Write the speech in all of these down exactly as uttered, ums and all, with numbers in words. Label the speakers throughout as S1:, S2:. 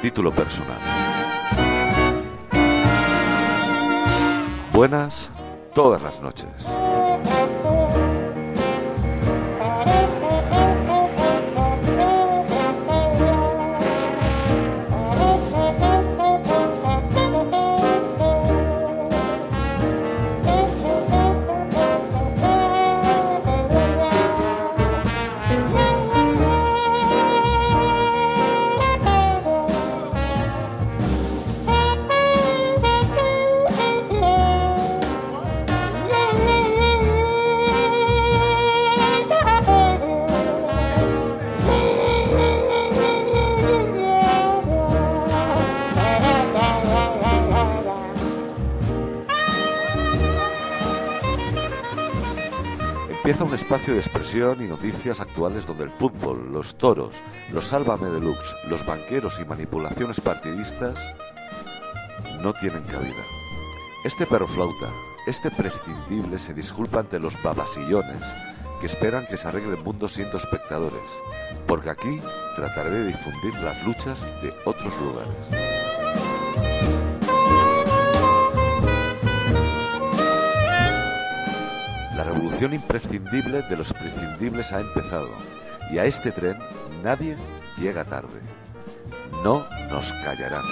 S1: título personal. Buenas todas las noches. Empieza un espacio de expresión y noticias actuales donde el fútbol, los toros, los sálvame deluxe, los banqueros y manipulaciones partidistas no tienen cabida. Este perroflauta, este prescindible se disculpa ante los babasillones que esperan que se arregle el mundo siendo espectadores, porque aquí trataré de difundir las luchas de otros lugares. La revolución imprescindible de los prescindibles ha empezado, y a este tren nadie llega tarde. No nos callarán.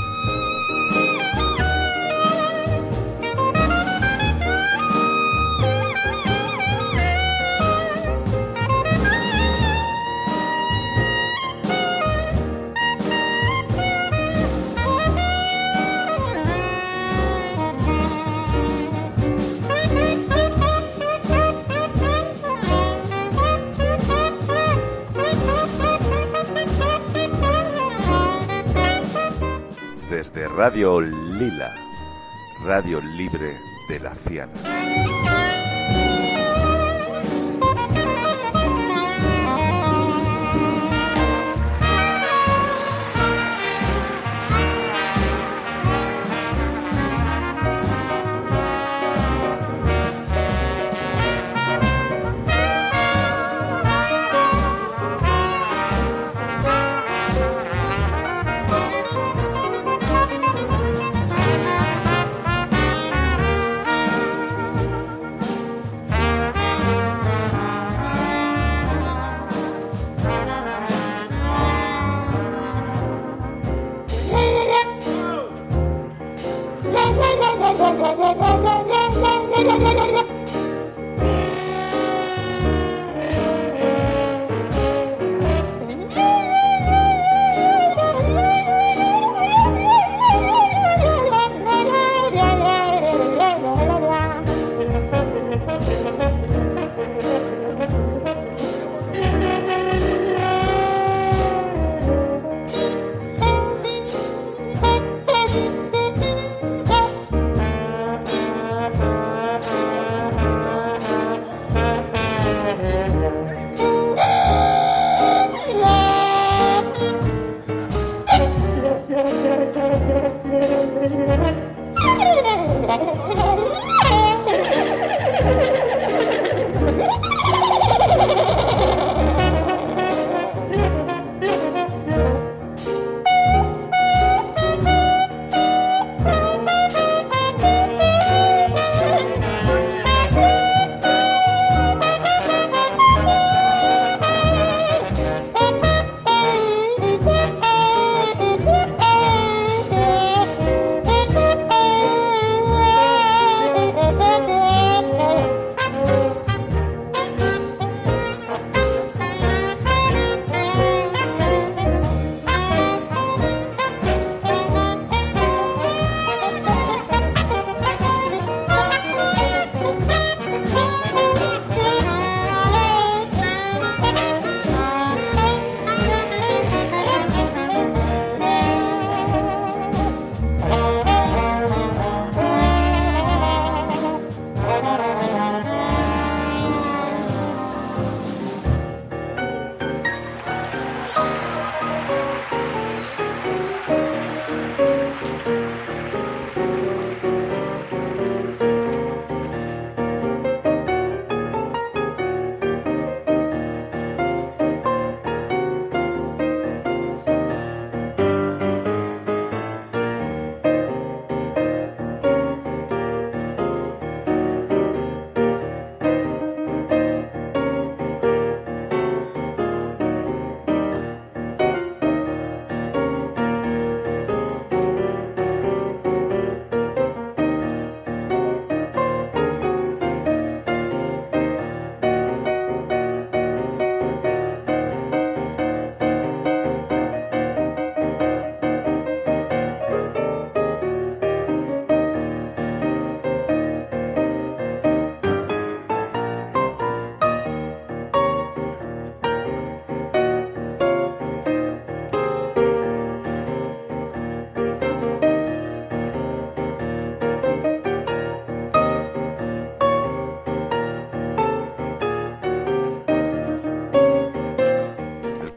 S1: Desde Radio Lila, Radio Libre de la Ciana.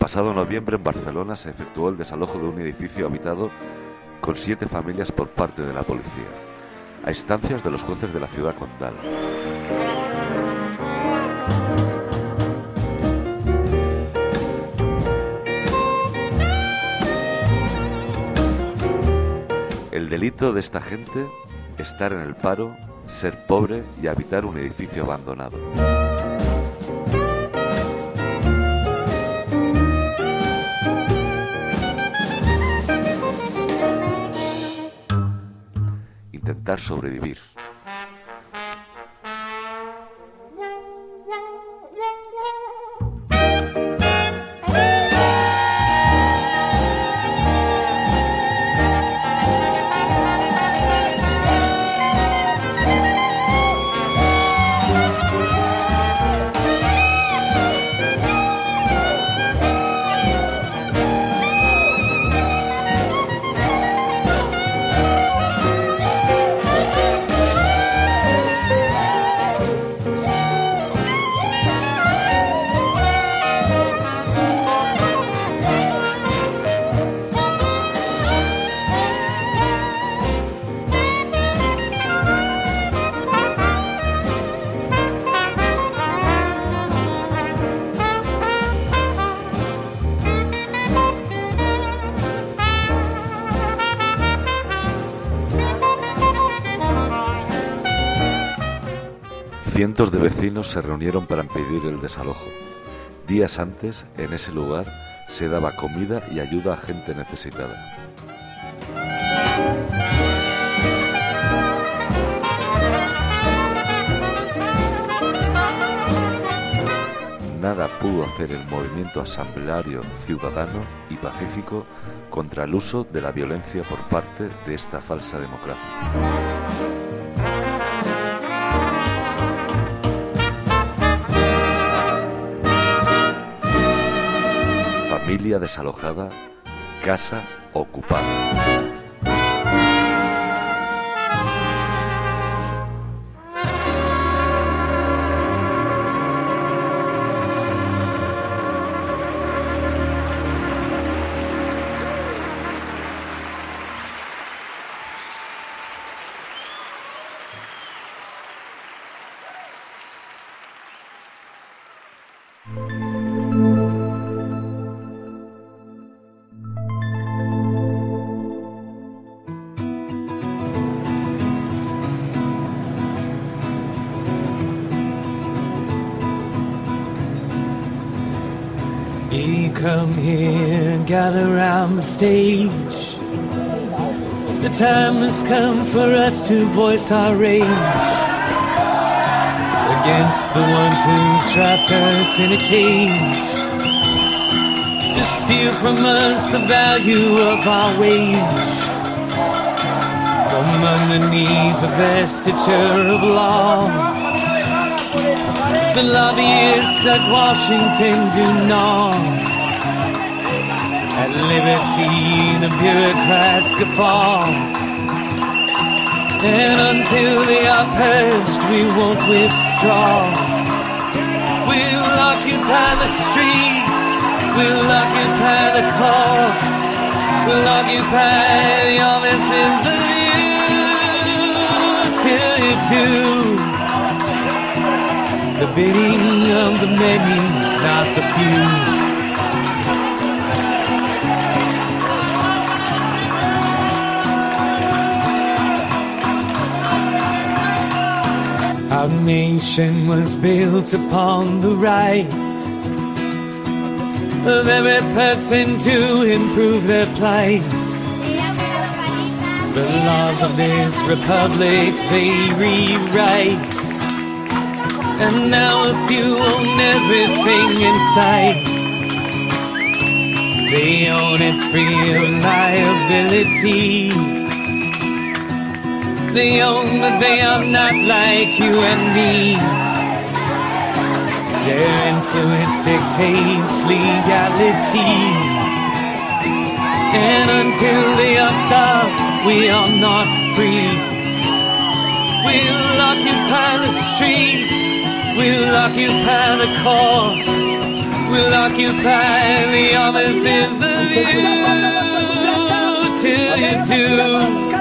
S1: pasado noviembre en Barcelona se efectuó el desalojo de un edificio habitado con siete familias por parte de la policía, a instancias de los jueces de la ciudad condal. El delito de esta gente, estar en el paro, ser pobre y habitar un edificio abandonado. Intentar sobrevivir. Cientos de vecinos se reunieron para impedir el desalojo. Días antes, en ese lugar, se daba comida y ayuda a gente necesitada. Nada pudo hacer el movimiento asambleario, ciudadano y pacífico contra el uso de la violencia por parte de esta falsa democracia. Familia desalojada, casa ocupada.
S2: We come here, gather round the stage. The time has come for us to voice our rage against the ones who trapped us in a cage, to steal from us the value of our wage. From underneath the vesture of law, the lobbyists at Washington do gnaw at liberty, the bureaucrats guffaw. And until they are purged, we won't withdraw. We'll occupy the streets, we'll occupy the courts, we'll occupy the offices of you, till you do the bidding of the many, not the few. Our nation was built upon the right of every person to improve their plight. The laws of this republic they rewrite, and now a few own everything in sight. They own it free of liability. They own that they are not like you and me. Their influence dictates legality, and until they are stopped, we are not free. We'll occupy the streets, we'll occupy the courts, will occupy the offices of you till you do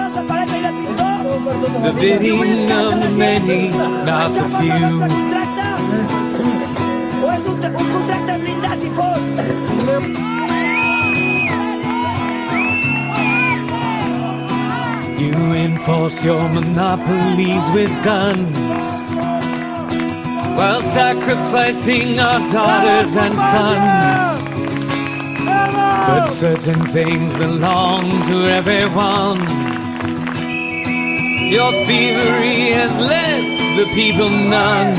S2: the bidding of the many, not the few.
S3: O és un contracte blindat i fosc?
S2: You enforce your monopolies with guns while sacrificing our daughters and sons. But certain things belong to everyone. Your thievery has left the people none.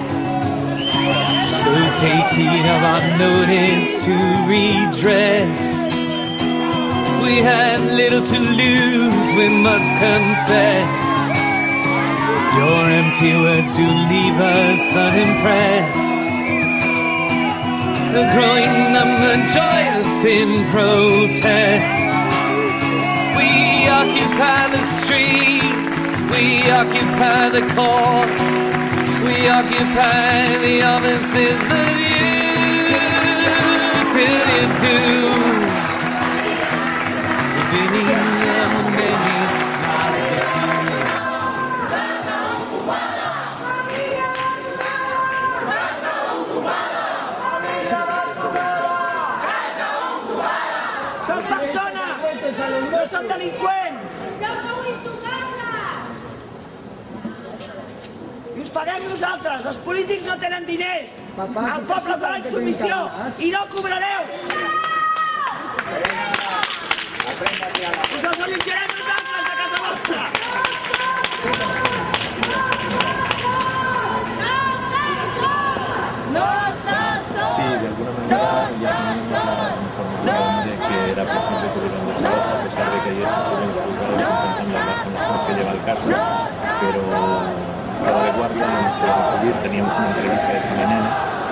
S2: So take heed of our notice to redress. We had little to lose, we must confess. Your empty words do leave us unimpressed. The growing number joyous in protest. We occupy the streets, we occupy the courts, we occupy the offices of you till you do.
S3: Són persones, no són delinqüents.
S4: Ja sou intocables!
S3: I us paguem nosaltres, els polítics no tenen diners. El poble farà insubmissió i no cobrareu. Us desallotjarem nosaltres de casa vostra.
S4: No estàs sol!
S5: Sí, de alguna manera ya teníamos la información de que era posible que hubiera un desalojo, a pesar de que ayer estuve en el juzgado intentando hablar con la gente que lleva el caso, pero estaba de guardia, no nos podíamos subir, teníamos una entrevista esta mañana.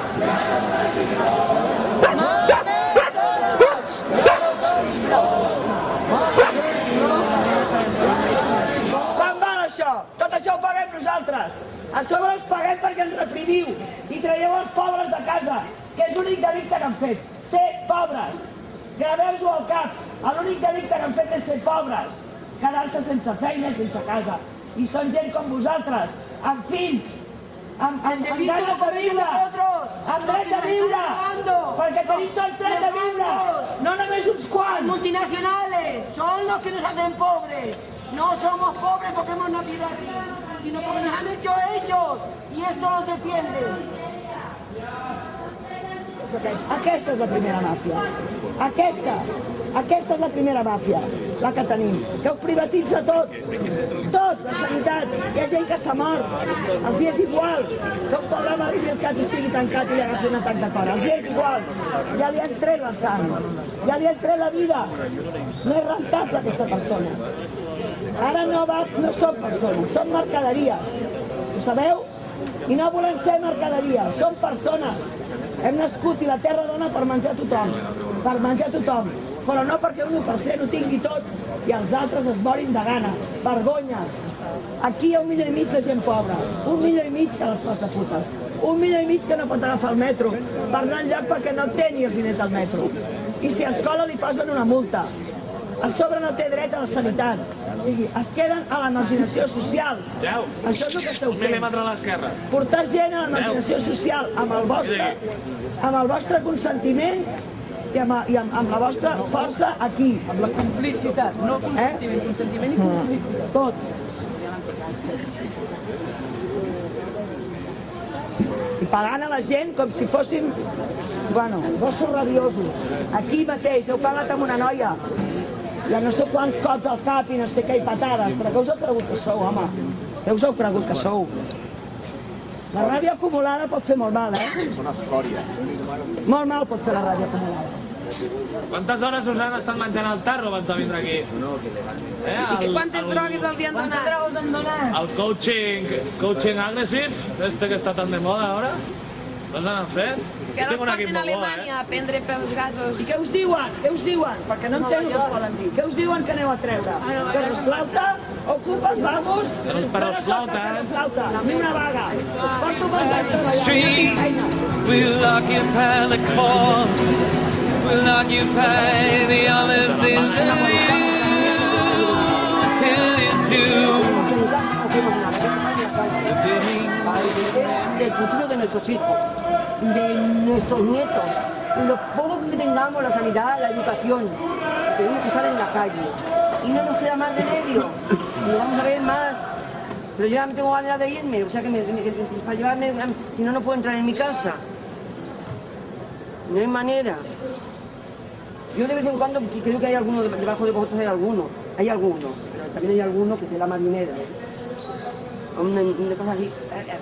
S3: Quan val això? Tot això ho paguem nosaltres. A sobre us paguem perquè ens reprimiu i traieu els pobres de casa, que és l'únic delicte que han fet, ser pobres. Graveu-vos-ho al cap, l'únic delicte que han fet és ser pobres, quedar-se sense feina i sense casa. I són gent com vosaltres, amb fills, amb, amb, amb ganes de viure, amb dret a viure, perquè tenim tot dret a viure, no només uns quants.
S6: Multinacionales son los que nos hacen pobres. No somos pobres porque hemos nacido así, sino porque nos han hecho ellos y esto los defiende.
S3: Aquesta és la primera màfia. Aquesta. Aquesta és la primera màfia, la que tenim, que ho privatitza tot. Tot, la sanitat. Hi ha gent que s'ha mort. Els hi és igual que un pobre mari del cap estigui tancat i li agafi un atac de cor. Els hi és igual. Ja li han tret la sang. Ja li han tret la vida. No és rentable aquesta persona. Ara no, va, no són persones, són mercaderies. Ho sabeu? I no volem ser mercaderies, són persones. Hem nascut i la terra dona per menjar tothom, per menjar tothom, però no perquè un u per cent ho tingui tot i els altres es morin de gana. Vergonya. Aquí hi ha un milió i mig de gent pobra, un milió i mig que les passa putes, un milió i mig que no pot agafar el metro per anar enlloc perquè no té ni els diners del metro. I si a escola li posen una multa, a sobre no té dret a la sanitat. O sigui, es queden a la marginació social. Això és el que esteu fent. Portar gent a la marginació social amb el vostre, amb el vostre consentiment i amb, i amb, amb la vostra força aquí.
S7: Amb la complicitat, no consentiment, eh? Consentiment i complicitat.
S3: Tot. I pagant a la gent com si fóssim, bueno, gossos rabiosos. Aquí mateix, heu pagat amb una noia. Ja no sé quants cops al cap i no sé què i patades, però què us heu cregut que sou, home? Què us heu cregut que sou? La ràbia acumulada pot fer molt mal, eh?
S5: És una escòria.
S3: Molt mal pot fer la ràbia acumulada.
S8: Quantes hores us han estat menjant el tarro abans de vindre aquí? Eh,
S7: I quantes drogues els hi han donat? Quantes drogues han donat?
S8: El coaching, coaching agressive, este que està tan de moda ara. Doncs han fet.
S7: Que ara els porten a Alemanya a prendre pels gasos.
S3: I què us diuen? Què us diuen? Perquè no entenc el que us volen dir. Què us diuen que aneu a treure? Perros flauta? Ocupes, vamos?
S8: Perros flautas.
S3: Ni una vaga. Porto pas a treballar.
S2: We'll occupy the courts. We'll occupy the olives in the till you do.
S6: Del futuro de nuestros hijos, de nuestros nietos, lo poco que tengamos, la sanidad, la educación, tenemos que estar en la calle y no nos queda más remedio, no vamos a ver más, pero yo ya me tengo ganas de irme, o sea que, me, que, que para llevarme, si no, no puedo entrar en mi casa, no hay manera. Yo de vez en cuando creo que hay alguno, debajo de vosotros hay alguno, hay alguno, pero también hay alguno que se la marinera, ¿eh? Una, una cosa así.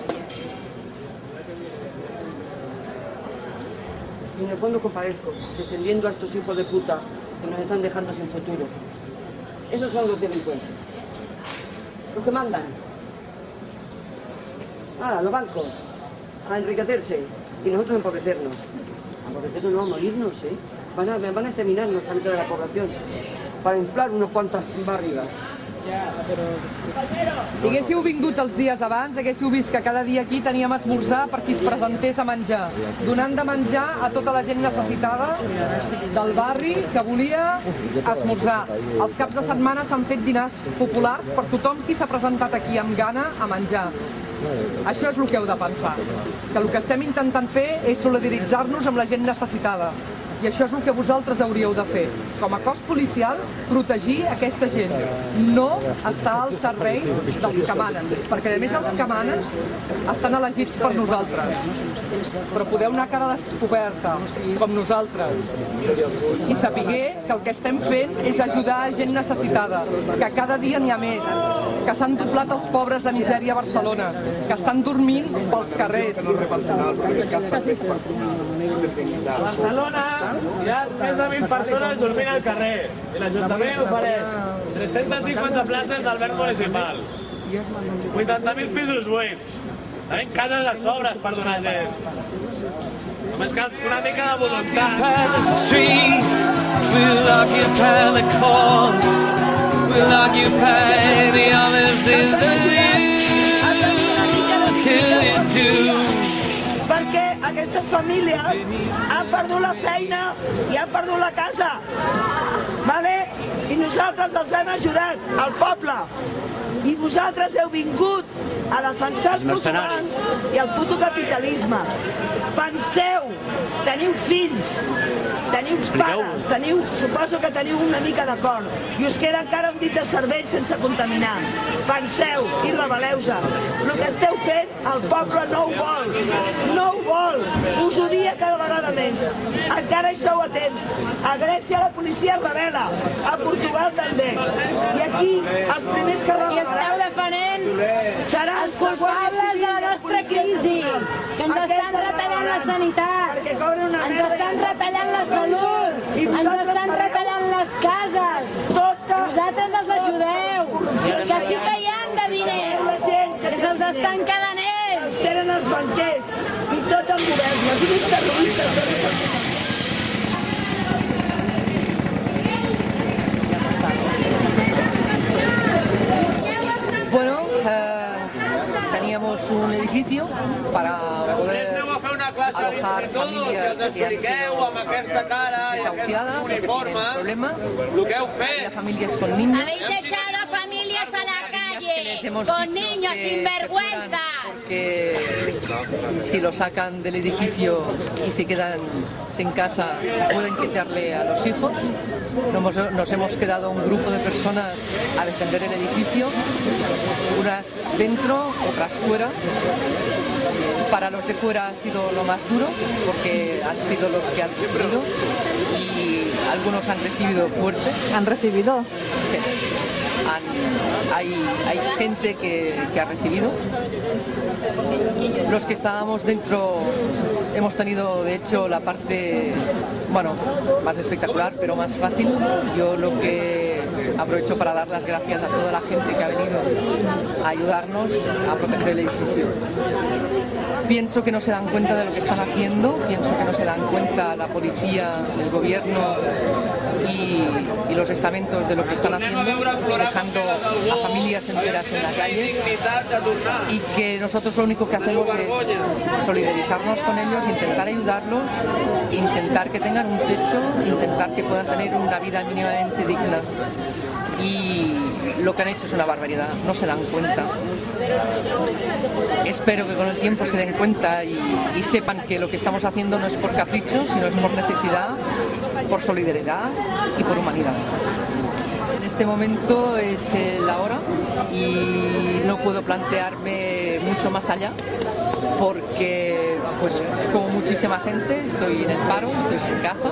S6: Y en el fondo compadezco, defendiendo a estos hijos de puta que nos están dejando sin futuro. Esos son los delincuentes. Los que mandan. Ah, los bancos. A enriquecerse. Y nosotros a empobrecernos. A empobrecernos no, a morirnos, ¿eh? Van a, van a exterminarnos a mitad de la población. Para inflar unos cuantas barrigas.
S7: Si haguéssiu vingut els dies abans, haguéssiu vist que cada dia aquí teníem esmorzar per qui es presentés a menjar, donant de menjar a tota la gent necessitada del barri que volia esmorzar. Els caps de setmana s'han fet dinars populars per tothom qui s'ha presentat aquí amb gana a menjar. Això és el que heu de pensar, que el que estem intentant fer és solidaritzar-nos amb la gent necessitada. I això és el que vosaltres hauríeu de fer. Com a cos policial, protegir aquesta gent. No estar al servei dels que manen. Perquè, a més, els que manen estan elegits per nosaltres. Però podeu anar a cara descoberta, com nosaltres. I sapiguer que el que estem fent és ajudar a gent necessitada, que cada dia n'hi ha més, que s'han doblat els pobres de misèria a Barcelona, que estan dormint pels carrers.
S8: A Barcelona hi ha més de mil persones dormint al carrer i l'Ajuntament ofereix tres-centes cinquanta places d'alberg municipal, vuitanta mil pisos buits, tenim cases de sobres per donar gent. Només cal una mica de voluntat. We'll occupy the courts, we'll occupy the olives in the till you do.
S3: Perquè aquestes famílies han perdut la feina i han perdut la casa. Vale? I nosaltres els hem ajudat, el poble. I vosaltres heu vingut a defensar els putos i el puto capitalisme. Penseu, teniu fills, teniu pares, teniu, suposo que teniu una mica d'acord i us queda encara un dit de cervell sense contaminar. Penseu i rebel·leu-se. El que esteu fent, el poble no ho vol. No ho vol. Us odia cada vegada més. Encara hi sou a temps. A Grècia la policia es rebel·la. A Portugal també. I aquí els primers que rebel·laran...
S4: I esteu defenent els culpables de la nostra crisi, que ens estan retallant la sanitat, ens estan retallant la salut, ens estan retallant les cases. Vosaltres els ajudeu, que sí que hi han de diners, que se'ls estan quedant ells.
S3: Tenen els banquers i tot el govern, els terroristes.
S7: Bueno, eh, teníamos un edificio para poder alojar familias que han sido desahuciadas, que tienen problemas, y a familias con niños.
S4: Habéis echado a familias a la calle, con niños sin vergüenza.
S7: Porque si lo sacan del edificio y se quedan sin casa, pueden quitarle a los hijos. Nos, nos hemos quedado un grupo de personas a defender el edificio, unas dentro, otras fuera. Para los de fuera ha sido lo más duro, porque han sido los que han recibido y algunos han recibido fuerte.
S9: ¿Han recibido?
S7: Sí. Han, hay, hay gente que, que ha recibido. Los que estábamos dentro hemos tenido, de hecho, la parte, bueno, más espectacular, pero más fácil. Yo lo que aprovecho para dar las gracias a toda la gente que ha venido a ayudarnos a proteger el edificio. Pienso que no se dan cuenta de lo que están haciendo, pienso que no se dan cuenta la policía, el gobierno y, y los estamentos de lo que están haciendo, dejando a familias enteras en la calle, y que nosotros lo único que hacemos es solidarizarnos con ellos, intentar ayudarlos, intentar que tengan un techo, intentar que puedan tener una vida mínimamente digna. Y lo que han hecho es una barbaridad, no se dan cuenta. Espero que con el tiempo se den cuenta y, y sepan que lo que estamos haciendo no es por capricho, sino es por necesidad, por solidaridad y por humanidad. En este momento es eh, la hora y no puedo plantearme mucho más allá, porque pues como muchísima gente estoy en el paro, estoy sin casa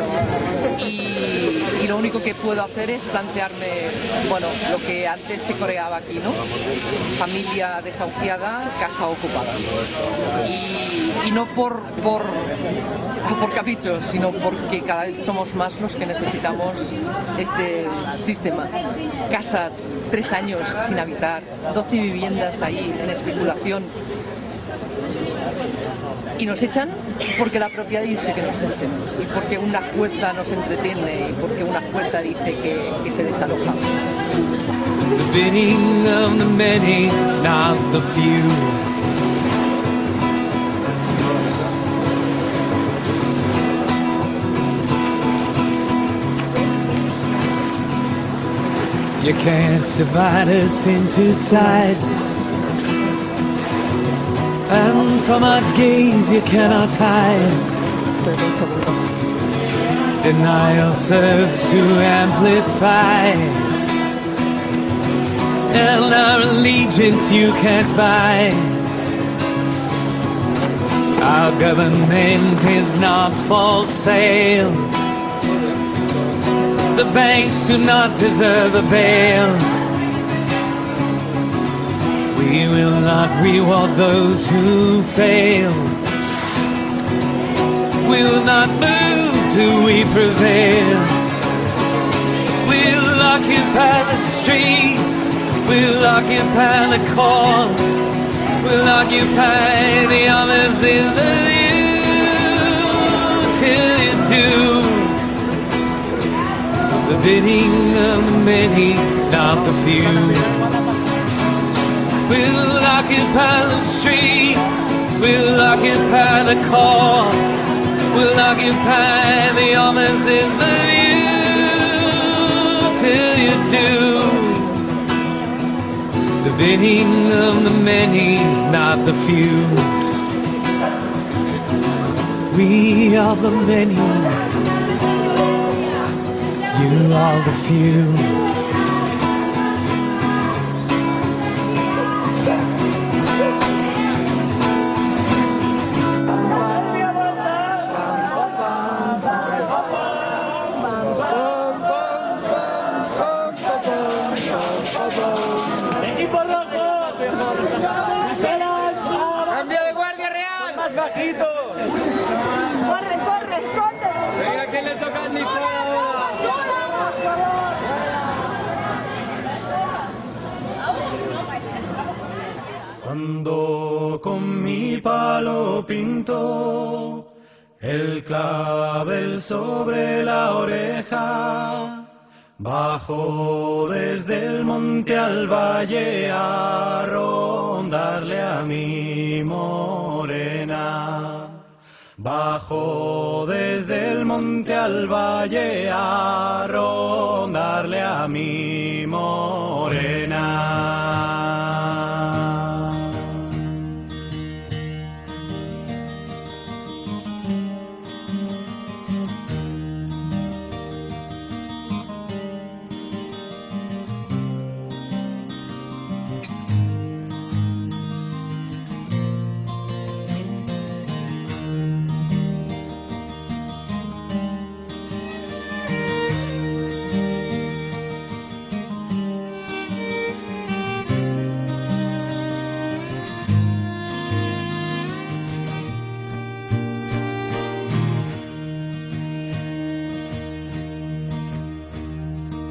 S7: y, y lo único que puedo hacer es plantearme, bueno, lo que antes se coreaba aquí, ¿no? Familia desahuciada, casa ocupada. Y, y no por, por, por caprichos, sino porque cada vez somos más los que necesitamos este sistema. Casas, tres años sin habitar, doce viviendas ahí en especulación. Y nos echan porque la propiedad dice que nos echen, y porque una jueza nos entretiene, y porque una jueza dice que, que se desaloja.
S2: The bidding of the many, not the few. You can't divide us into sides, and from our gaze you cannot hide. Denial serves to amplify, and our allegiance you can't buy. Our government is not for sale. The banks do not deserve a bail. We will not reward those who fail. We will not move till we prevail. We'll occupy the streets. We'll occupy the courts. We'll occupy the offices of you till you do the bidding of the many, not the few. We'll occupy the streets, we'll occupy the courts, we'll occupy the offices of you till you do the bidding of the many, not the few. We are the many, you are the few.
S9: Cuando con mi palo pinto el clavel sobre la oreja, bajo desde el monte al valle a rondarle a mi morena. Bajo desde el monte al valle a rondarle a mi morena.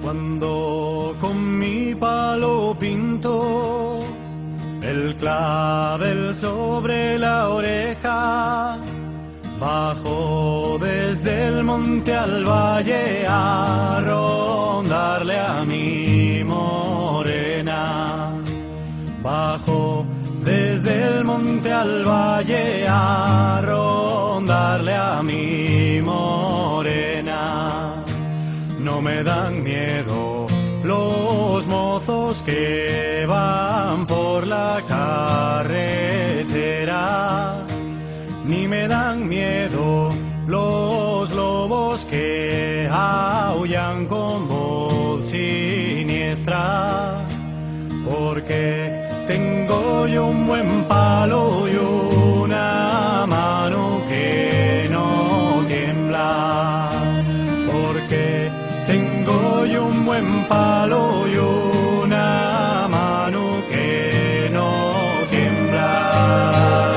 S9: Cuando con mi palo pinto el clavel sobre la oreja, bajo desde el monte al valle a rondarle a mi morena. Bajo desde el monte al valle a rondarle a mi morena. No me dan miedo los mozos que van por la carretera, ni me dan miedo los lobos que aullan con voz siniestra, porque tengo yo un buen palo y una mano que no tiembla, porque tengo yo un buen palo y una mano que no tiembla.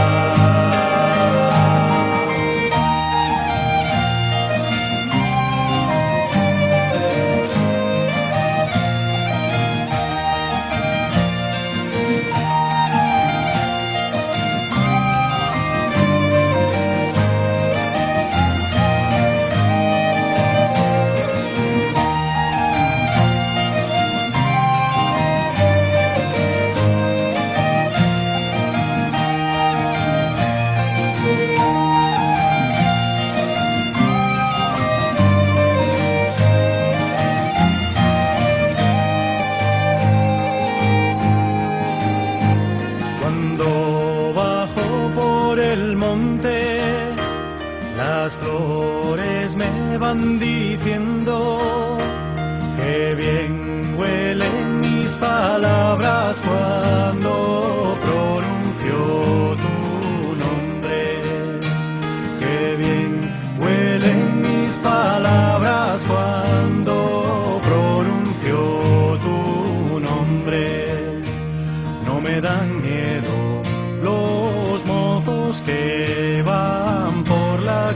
S9: Van diciendo que bien huelen mis palabras cuando pronuncio tu nombre, que bien huelen mis palabras cuando pronuncio tu nombre. No me dan miedo los mozos que van por la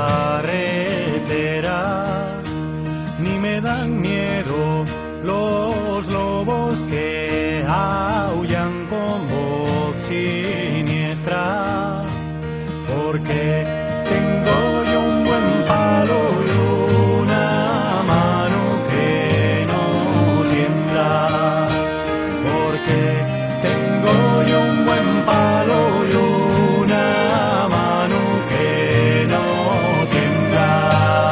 S9: carretera, ni me dan miedo los lobos que aullan con voz siniestra, porque tengo yo un buen palo y una mano que no tiembla, porque tengo yo un buen palo y una mano que no tiembla.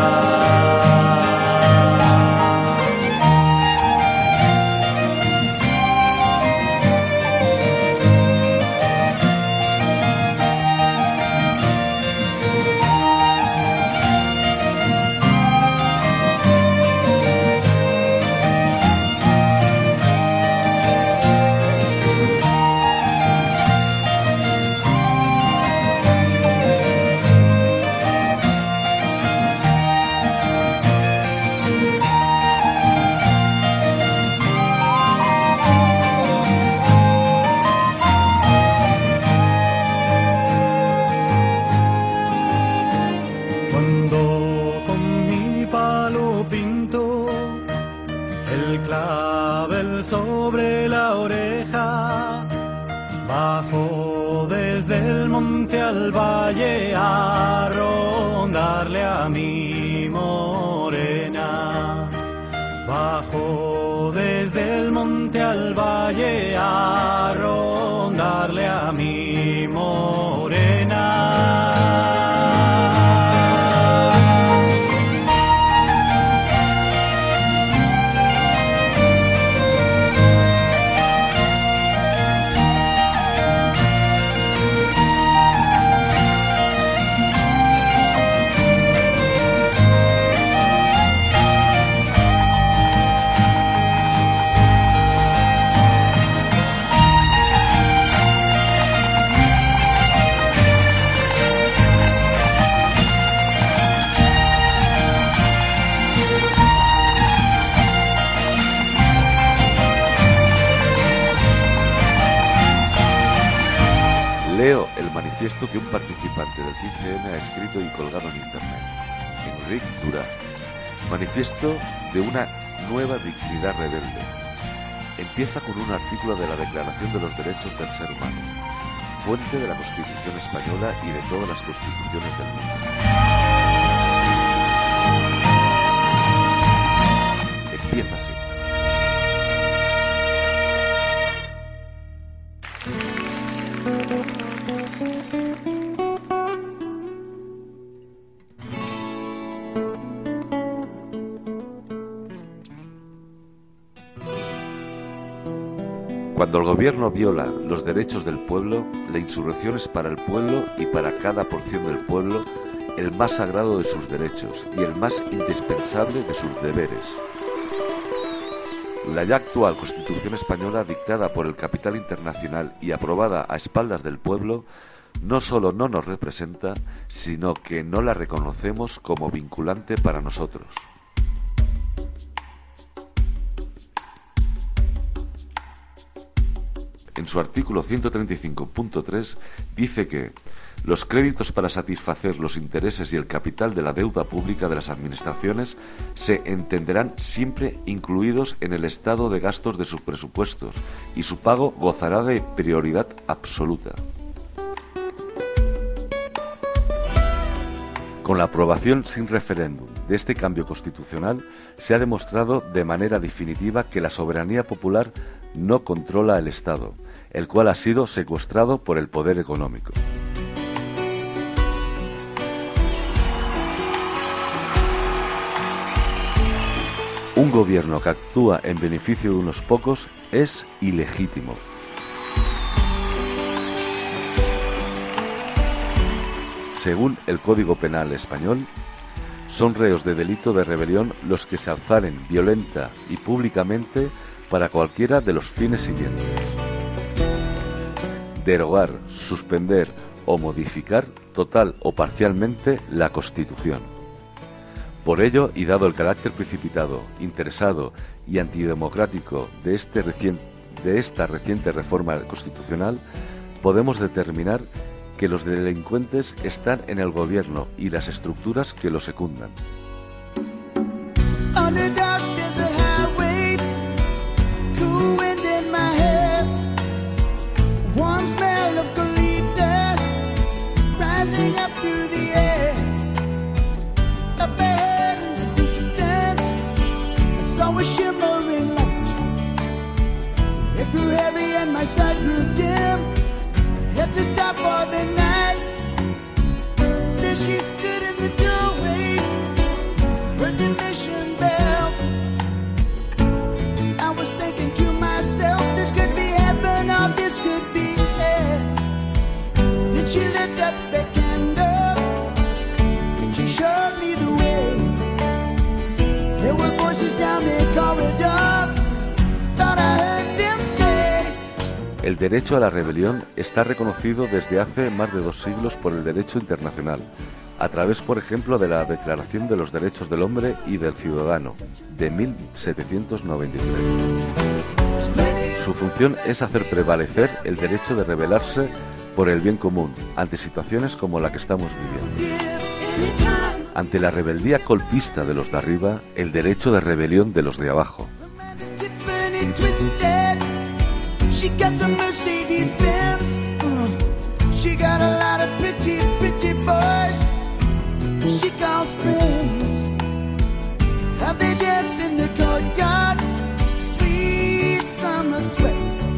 S9: Sobre la oreja, bajo desde el monte al valle a rondarle a mi morena. Bajo desde el monte al valle a rondarle a mi morena.
S1: Leo el manifiesto que un participante del quince eme ha escrito y colgado en internet. Enric Durà. Manifiesto de una nueva dignidad rebelde. Empieza con un artículo de la Declaración de los Derechos del Ser Humano, fuente de la Constitución española y de todas las constituciones del mundo. Empieza así. Cuando el gobierno viola los derechos del pueblo, la insurrección es para el pueblo y para cada porción del pueblo el más sagrado de sus derechos y el más indispensable de sus deberes. La ya actual Constitución española, dictada por el capital internacional y aprobada a espaldas del pueblo, no solo no nos representa, sino que no la reconocemos como vinculante para nosotros. En su artículo ciento treinta y cinco punto tres dice que los créditos para satisfacer los intereses y el capital de la deuda pública de las administraciones se entenderán siempre incluidos en el estado de gastos de sus presupuestos y su pago gozará de prioridad absoluta. Con la aprobación sin referéndum de este cambio constitucional se ha demostrado de manera definitiva que la soberanía popular no controla el Estado, el cual ha sido secuestrado por el poder económico. Un gobierno que actúa en beneficio de unos pocos es ilegítimo. Según el Código Penal español, son reos de delito de rebelión los que se alzaren violenta y públicamente para cualquiera de los fines siguientes: derogar, suspender o modificar total o parcialmente la Constitución. Por ello, y dado el carácter precipitado, interesado y antidemocrático de, este reciente, de esta reciente reforma constitucional, podemos determinar que los delincuentes están en el gobierno y las estructuras que lo secundan.
S10: Had to stop for the night. Then she stood in the doorway, heard the mission bell. I was thinking to myself, this could be heaven or this could be hell. Then she lit up a candle and she showed me the way. There were voices down the corridor, thought I heard them say.
S1: El derecho a la rebelión está reconocido desde hace más de dos siglos por el derecho internacional, a través, por ejemplo, de la Declaración de los Derechos del Hombre y del Ciudadano, de mil setecientos noventa y tres. Su función es hacer prevalecer el derecho de rebelarse por el bien común, ante situaciones como la que estamos viviendo. Ante la rebeldía golpista de los de arriba, el derecho de rebelión de los de abajo.
S10: She got the Mercedes Benz. Uh, she got a lot of pretty, pretty boys. She calls friends. How they dance in the courtyard. Sweet summer sweat.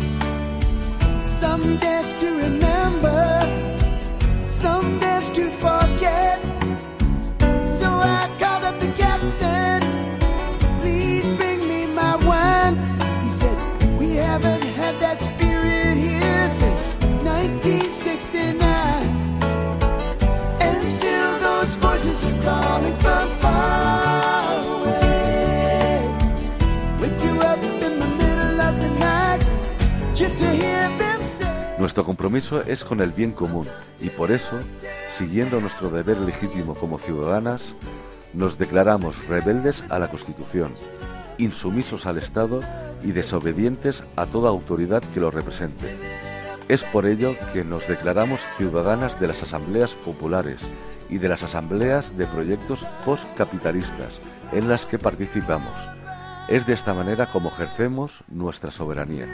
S10: Some dance to remember. Some dance to forget. So I called up the captain. Please bring me my wine. He said, we haven't had that spirit here since nineteen sixty-nine. And still those voices are calling from far away. Wake you up in the middle of the night just to hear them say.
S1: Nuestro compromiso es con el bien común y por eso, siguiendo nuestro deber legítimo como ciudadanas, nos declaramos rebeldes a la Constitución, insumisos al Estado y desobedientes a toda autoridad que lo represente. Es por ello que nos declaramos ciudadanas de las asambleas populares y de las asambleas de proyectos postcapitalistas en las que participamos. Es de esta manera como ejercemos nuestra soberanía.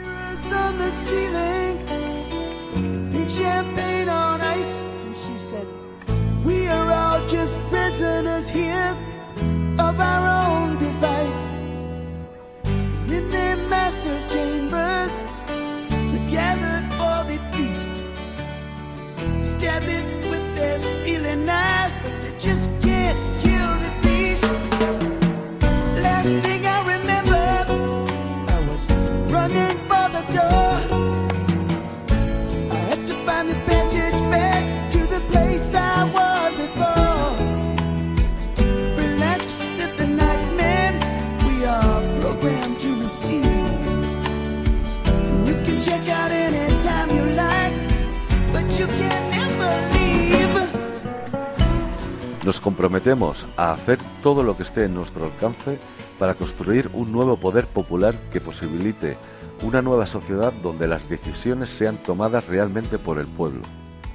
S1: Nos comprometemos a hacer todo lo que esté en nuestro alcance para construir un nuevo poder popular que posibilite una nueva sociedad donde las decisiones sean tomadas realmente por el pueblo.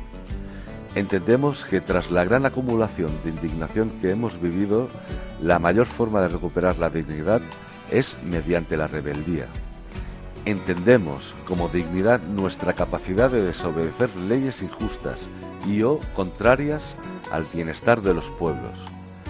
S1: Entendemos que tras la gran acumulación de indignación que hemos vivido, la mayor forma de recuperar la dignidad es mediante la rebeldía. Entendemos como dignidad nuestra capacidad de desobedecer leyes injustas y o contrarias al bienestar de los pueblos.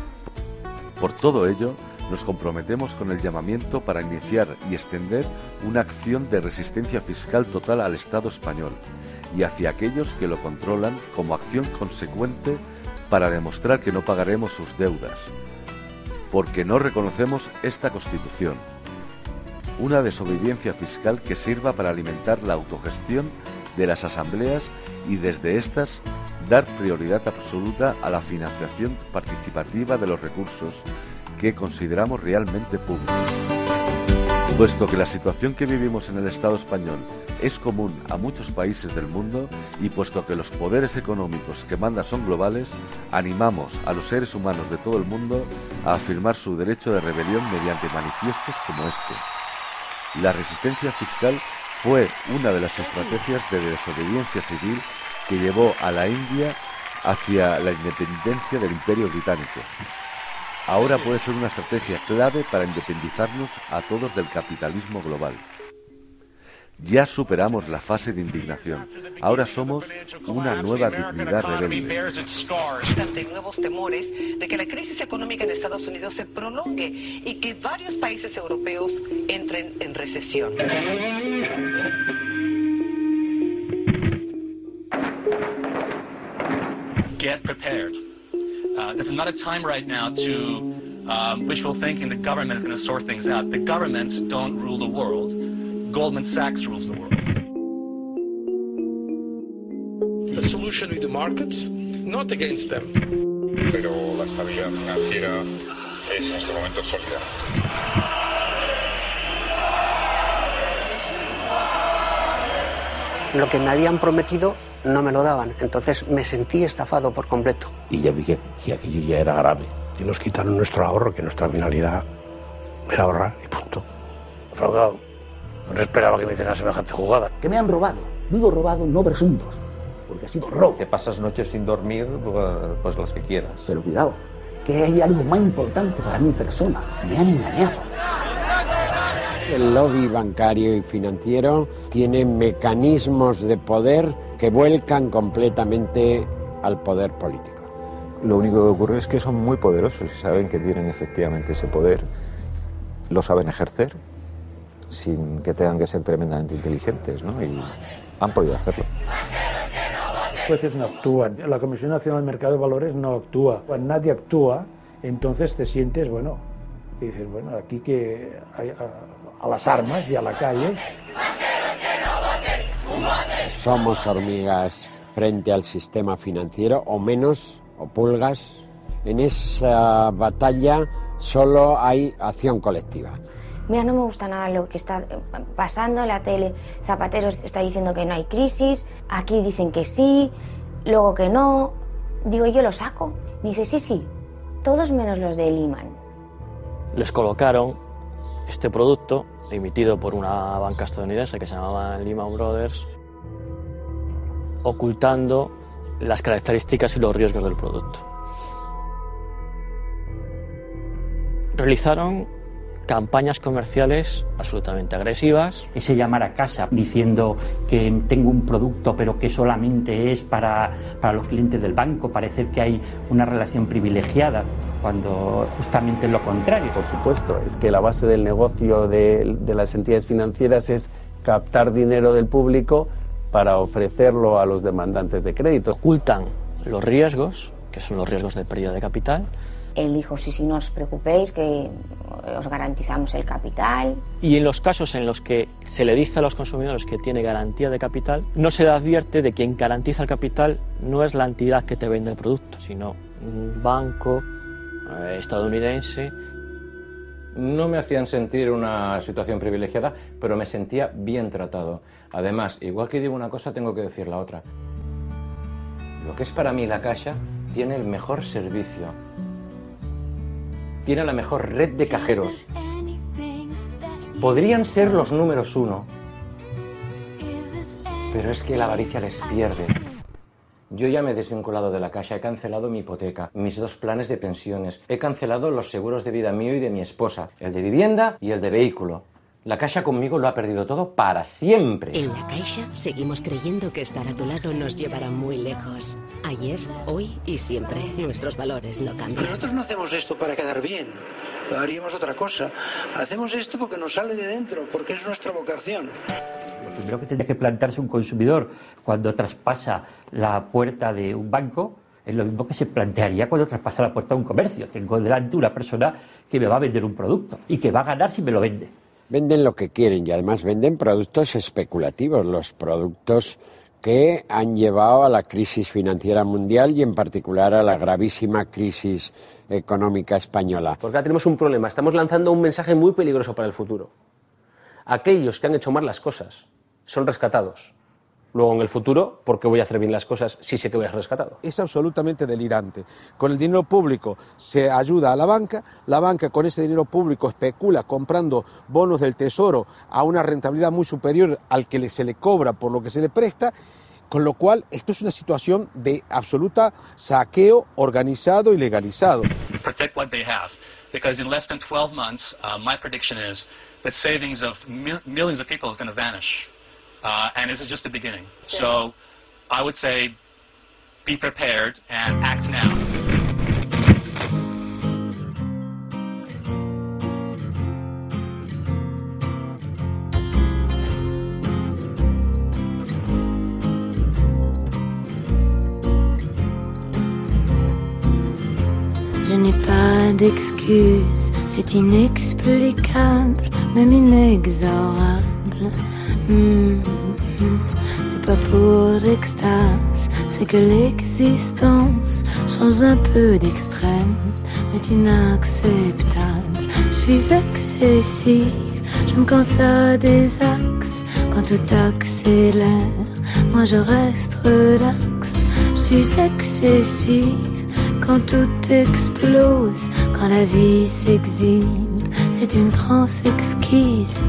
S1: Por todo ello, nos comprometemos con el llamamiento para iniciar y extender una acción de resistencia fiscal total al Estado español y hacia aquellos que lo controlan como acción consecuente para demostrar que no pagaremos sus deudas, porque no reconocemos esta Constitución. Una desobediencia fiscal que sirva para alimentar la autogestión de las asambleas y desde estas dar prioridad absoluta a la financiación participativa de los recursos que consideramos realmente públicos. Puesto que la situación que vivimos en el Estado español es común a muchos países del mundo y puesto que los poderes económicos que mandan son globales, animamos a los seres humanos de todo el mundo a afirmar su derecho de rebelión mediante manifiestos como este. La resistencia fiscal fue una de las estrategias de desobediencia civil que llevó a la India hacia la independencia del Imperio Británico. Ahora puede ser una estrategia clave para independizarnos a todos del capitalismo global. Ya superamos la fase de indignación. Ahora somos una nueva dignidad rebelde.
S11: Ante nuevos temores de que la crisis económica en Estados Unidos se prolongue y que varios países europeos entren en recesión.
S12: Get prepared. Uh, this is not a time right now to uh, wishful thinking the government is going to sort things out. The governments don't rule the world. Goldman Sachs rules the world.
S13: The solution with the markets, not against them.
S14: Pero la estabilidad financiera es en este momento sólida.
S15: Lo que me habían prometido no me lo daban, entonces me sentí estafado por completo.
S16: Y ya vi que, que aquello ya era grave.
S17: Y nos quitaron nuestro ahorro, que nuestra finalidad era ahorrar y punto.
S16: Fraudado. No esperaba que me hicieran semejante jugada.
S18: Que me han robado. Digo robado, no presuntos. Porque ha sido robo.
S19: Que pasas noches sin dormir, pues las que quieras.
S18: Pero cuidado, que hay algo más importante para mi persona. Me han engañado.
S20: El lobby bancario y financiero tiene mecanismos de poder que vuelcan completamente al poder político.
S19: Lo único que ocurre es que son muy poderosos y saben que tienen efectivamente ese poder. Lo saben ejercer sin que tengan que ser tremendamente inteligentes, ¿no? Y han podido hacerlo.
S21: Los jueces no actúan, la Comisión Nacional del Mercado de Valores no actúa. Cuando nadie actúa, entonces te sientes, bueno, y dices, bueno, aquí que hay, a, a las armas y a la calle.
S20: Somos hormigas frente al sistema financiero, o menos, o pulgas. En esa batalla solo hay acción colectiva.
S22: Mira, no me gusta nada lo que está pasando en la tele. Zapatero está diciendo que no hay crisis, aquí dicen que sí, luego que no. Digo, yo lo saco. Me dice, sí, sí, todos menos los de Lehman.
S23: Les colocaron este producto emitido por una banca estadounidense que se llamaba Lehman Brothers, ocultando las características y los riesgos del producto. realizaron campañas comerciales absolutamente agresivas.
S18: Ese llamar a casa diciendo que tengo un producto pero que solamente es para, para los clientes del banco, parecer que hay una relación privilegiada, cuando justamente es lo contrario.
S5: Por supuesto, es que la base del negocio de, de las entidades financieras es captar dinero del público para ofrecerlo a los demandantes de crédito.
S23: Ocultan los riesgos, que son los riesgos de pérdida de capital.
S22: Él dijo, sí, sí, no os preocupéis, que os garantizamos el capital.
S23: Y en los casos en los que se le dice a los consumidores que tiene garantía de capital, no se le advierte de quien garantiza el capital no es la entidad que te vende el producto, sino un banco eh, estadounidense.
S6: No me hacían sentir una situación privilegiada, pero me sentía bien tratado. Además, igual que digo una cosa, tengo que decir la otra. Lo que es para mí la Caixa tiene el mejor servicio. Tiene la mejor red de cajeros. Podrían ser los números uno, pero es que la avaricia les pierde. Yo ya me he desvinculado de la Caixa, he cancelado mi hipoteca, mis dos planes de pensiones, he cancelado los seguros de vida mío y de mi esposa, el de vivienda y el de vehículo. La Caixa conmigo lo ha perdido todo para siempre.
S8: En la Caixa seguimos creyendo que estar a tu lado nos llevará muy lejos. Ayer, hoy y siempre. Nuestros valores no cambian.
S24: Nosotros no hacemos esto para quedar bien. Haríamos otra cosa. Hacemos esto porque nos sale de dentro, porque es nuestra vocación.
S18: Lo primero que tendría que plantearse un consumidor cuando traspasa la puerta de un banco es lo mismo que se plantearía cuando traspasa la puerta de un comercio. Tengo delante una persona que me va a vender un producto y que va a ganar si me lo vende.
S20: Venden lo que quieren y además venden productos especulativos, los productos que han llevado a la crisis financiera mundial y en particular a la gravísima crisis económica española.
S25: Porque ahora tenemos un problema, estamos lanzando un mensaje muy peligroso para el futuro. Aquellos que han hecho mal las cosas son rescatados. Luego en el futuro, ¿por qué voy a hacer bien las cosas si sé que voy a ser rescatado?
S26: Es absolutamente delirante. Con el dinero público se ayuda a la banca, la banca con ese dinero público especula comprando bonos del Tesoro a una rentabilidad muy superior al que se le cobra por lo que se le presta, con lo cual esto es una situación de absoluta saqueo organizado y legalizado.
S12: Protect what they have, because in less than twelve months, uh, my prediction is that savings of mil millions of people is going to vanish. Uh, and this is just the beginning. So I would say be prepared and act now.
S27: Je n'ai pas d'excuses, c'est inexplicable, même inexorable. Mmh, mmh. C'est pas pour l'extase, c'est que l'existence change un peu d'extrême, mais inacceptable. Je suis excessive, je me canse à des axes, quand tout accélère, moi je reste relax. Je suis excessive, quand tout explose, quand la vie s'exhibe, c'est une transe exquise.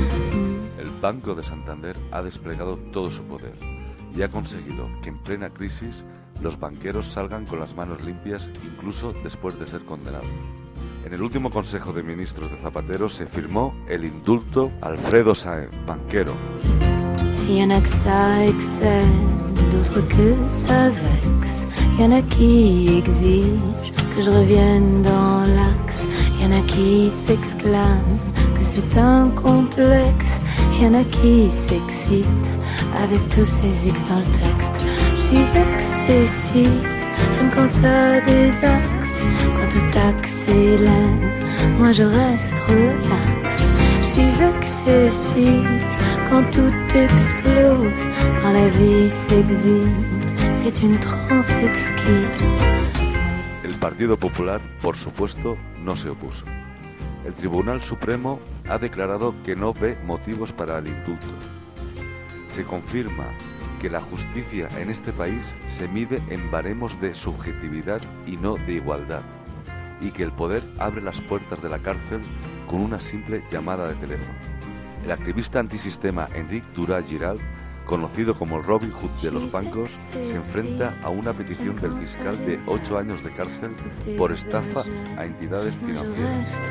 S1: El Banco de Santander ha desplegado todo su poder y ha conseguido que en plena crisis los banqueros salgan con las manos limpias incluso después de ser condenados. En el último Consejo de Ministros de Zapatero se firmó el indulto a Alfredo Sáenz, banquero.
S27: Y'en a que ça excède, d'autres que ça vexe. Y'en a qui exigent que je revienne dans l'axe. Y'en a qui s'exclament que c'est un complexe. Y'en a qui s'excitent avec tous ces X dans le texte. Je suis excessive, je me canse à des axes. Quand tout accélère, moi je reste relax. Je suis excessive, quand tout explose, quand la vie s'exhibe, c'est une transe exquise.
S1: El Partido Popular, por supuesto, no se opuso. El Tribunal Supremo ha declarado que no ve motivos para el indulto. Se confirma que la justicia en este país se mide en baremos de subjetividad y no de igualdad, y que el poder abre las puertas de la cárcel con una simple llamada de teléfono. El activista antisistema Enric Durà Giralt conocido como el Robin Hood de los bancos, se enfrenta a una petición del fiscal de ocho años de cárcel por estafa a entidades financieras.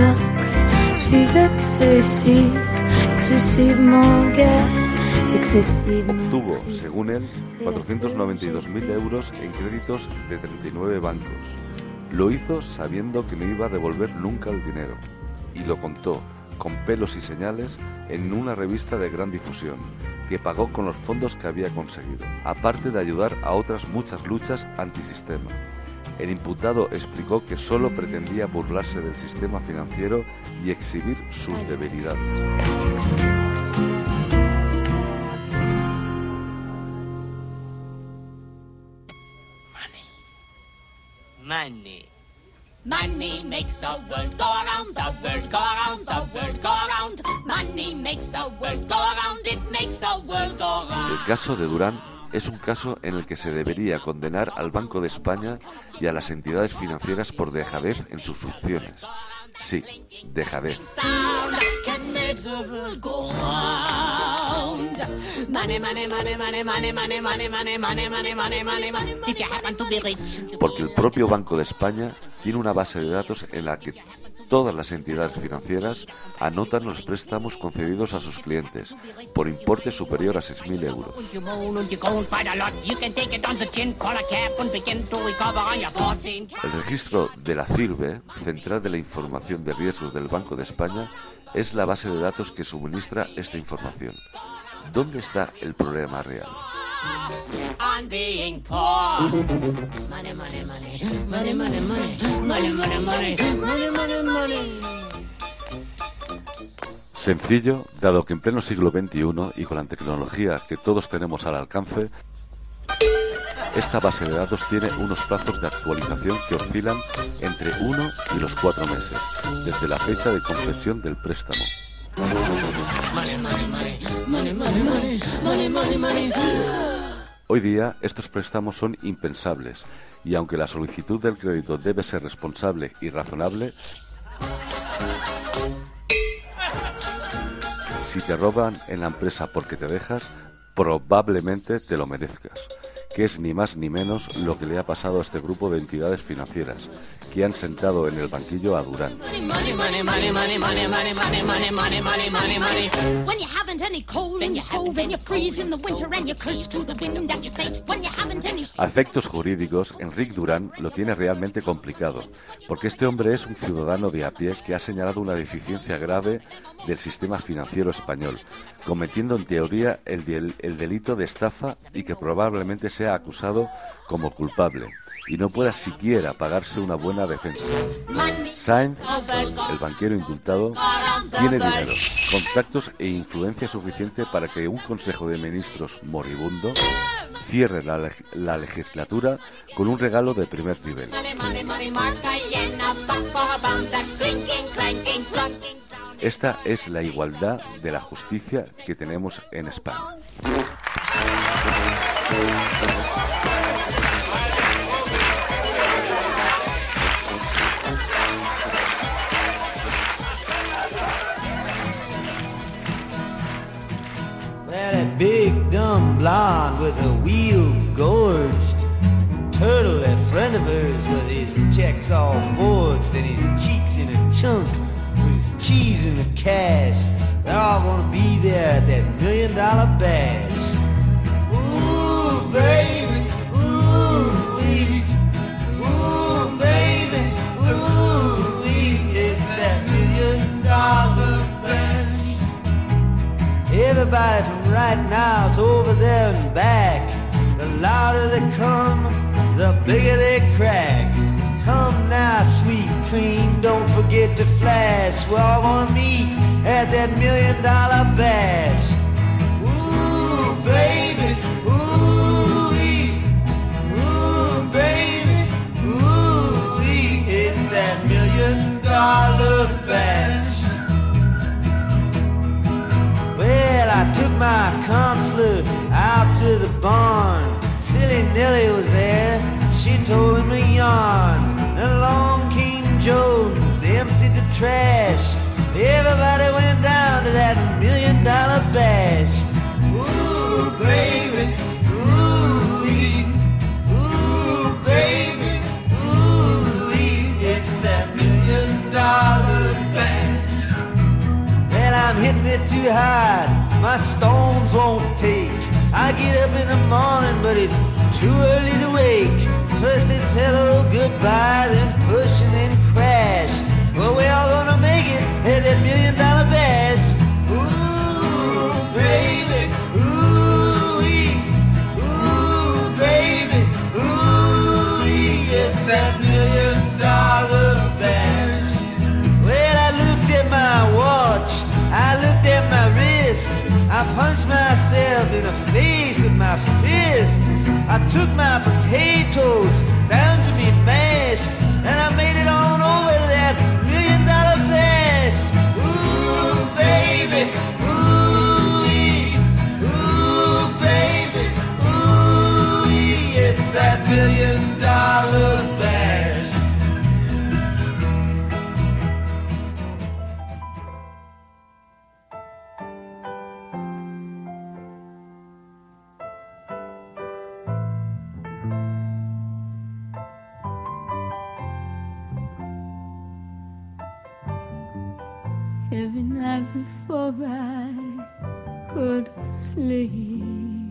S1: Obtuvo, según él, cuatrocientos noventa y dos mil euros en créditos de treinta y nueve bancos. Lo hizo sabiendo que no iba a devolver nunca el dinero, y lo contó, con pelos y señales, en una revista de gran difusión, que pagó con los fondos que había conseguido, aparte de ayudar a otras muchas luchas antisistema. El imputado explicó que solo pretendía burlarse del sistema financiero y exhibir sus debilidades.
S2: Money. Money makes the world go around, the world go around, the world go around. Money makes the world go around, it makes the world go around.
S1: El caso de Durán es un caso en el que se debería condenar al Banco de España y a las entidades financieras por dejadez en sus funciones. Sí, dejadez. Porque el propio Banco de España tiene una base de datos en la que todas las entidades financieras anotan los préstamos concedidos a sus clientes por importe superior a seis mil euros. El registro de la CIRBE, Central de la Información de Riesgos del Banco de España, es la base de datos que suministra esta información. ¿Dónde está el problema real? Sencillo, dado que en pleno siglo veintiuno y con la tecnología que todos tenemos al alcance, esta base de datos tiene unos plazos de actualización que oscilan entre uno y los cuatro meses, desde la fecha de concesión del préstamo. Hoy día estos préstamos son impensables y aunque la solicitud del crédito debe ser responsable y razonable, si te roban en la empresa porque te dejas, probablemente te lo merezcas, que es ni más ni menos lo que le ha pasado a este grupo de entidades financieras que han sentado en el banquillo a Durán. A efectos jurídicos, Enric Durán lo tiene realmente complicado, porque este hombre es un ciudadano de a pie que ha señalado una deficiencia grave del sistema financiero español, cometiendo en teoría el, del, el delito de estafa y que probablemente sea acusado como culpable y no pueda siquiera pagarse una buena defensa. Sainz, el banquero indultado, tiene dinero, contactos e influencia suficiente para que un Consejo de Ministros moribundo cierre la, la legislatura con un regalo de primer nivel. Esta es la igualdad de la justicia que tenemos en España.
S3: That big dumb blonde with a wheel gorged turtle, that friend of hers with his checks all forged and his cheeks in a chunk with his cheese in the cash. They're all gonna be there at that million dollar bash. Ooh, baby, ooh, wee. Ooh, baby, ooh, wee. It's that million dollar bash. Everybody from right now to over there and back. The louder they come, the bigger they crack. Come now, sweet cream, don't forget to flash. We're all gonna meet at that million dollar bash. Ooh, baby, ooh, wee. Ooh, baby, ooh, wee. It's that million dollar bash. Well, I took my consular out to the barn. Silly Nellie was there, she told him a yarn. And along came Jones, emptied the trash. Everybody went down to that million dollar bash. Ooh, I'm hitting it too hard, my stones won't take. I get up in the morning, but it's too early to wake. First it's hello, goodbye, then push and then crash. Well, we're all gonna make it at that million dollar bash. Ooh, baby, ooh-wee, ooh, baby, ooh-wee, it's that million dollar bash. Well, I looked at my watch, I looked at my wrist, I punched myself in the face with my fist. I took my potatoes down to be mashed, and I made it on over to that million dollar bash. Ooh, baby, ooh-wee, ooh, baby, ooh-wee, it's that million dollar bash.
S27: Every night before I go to sleep,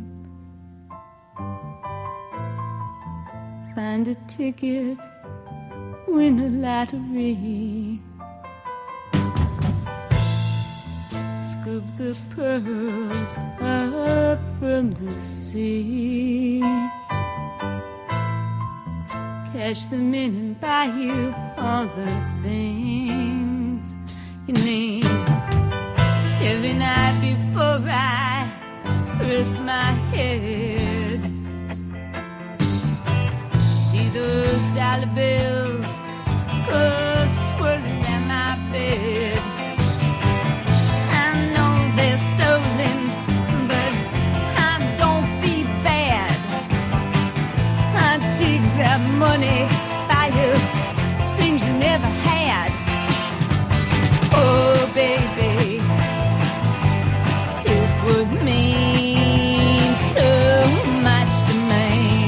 S27: find a ticket, win a lottery, scoop the pearls up from the sea, cash them in and buy you all the things you need. Every night before I rest my head, see those dollar bills go swirling at my bed. I know they're stolen, but I don't feel bad. I take that money, buy you things you never had. Oh, baby, it would mean so much to me.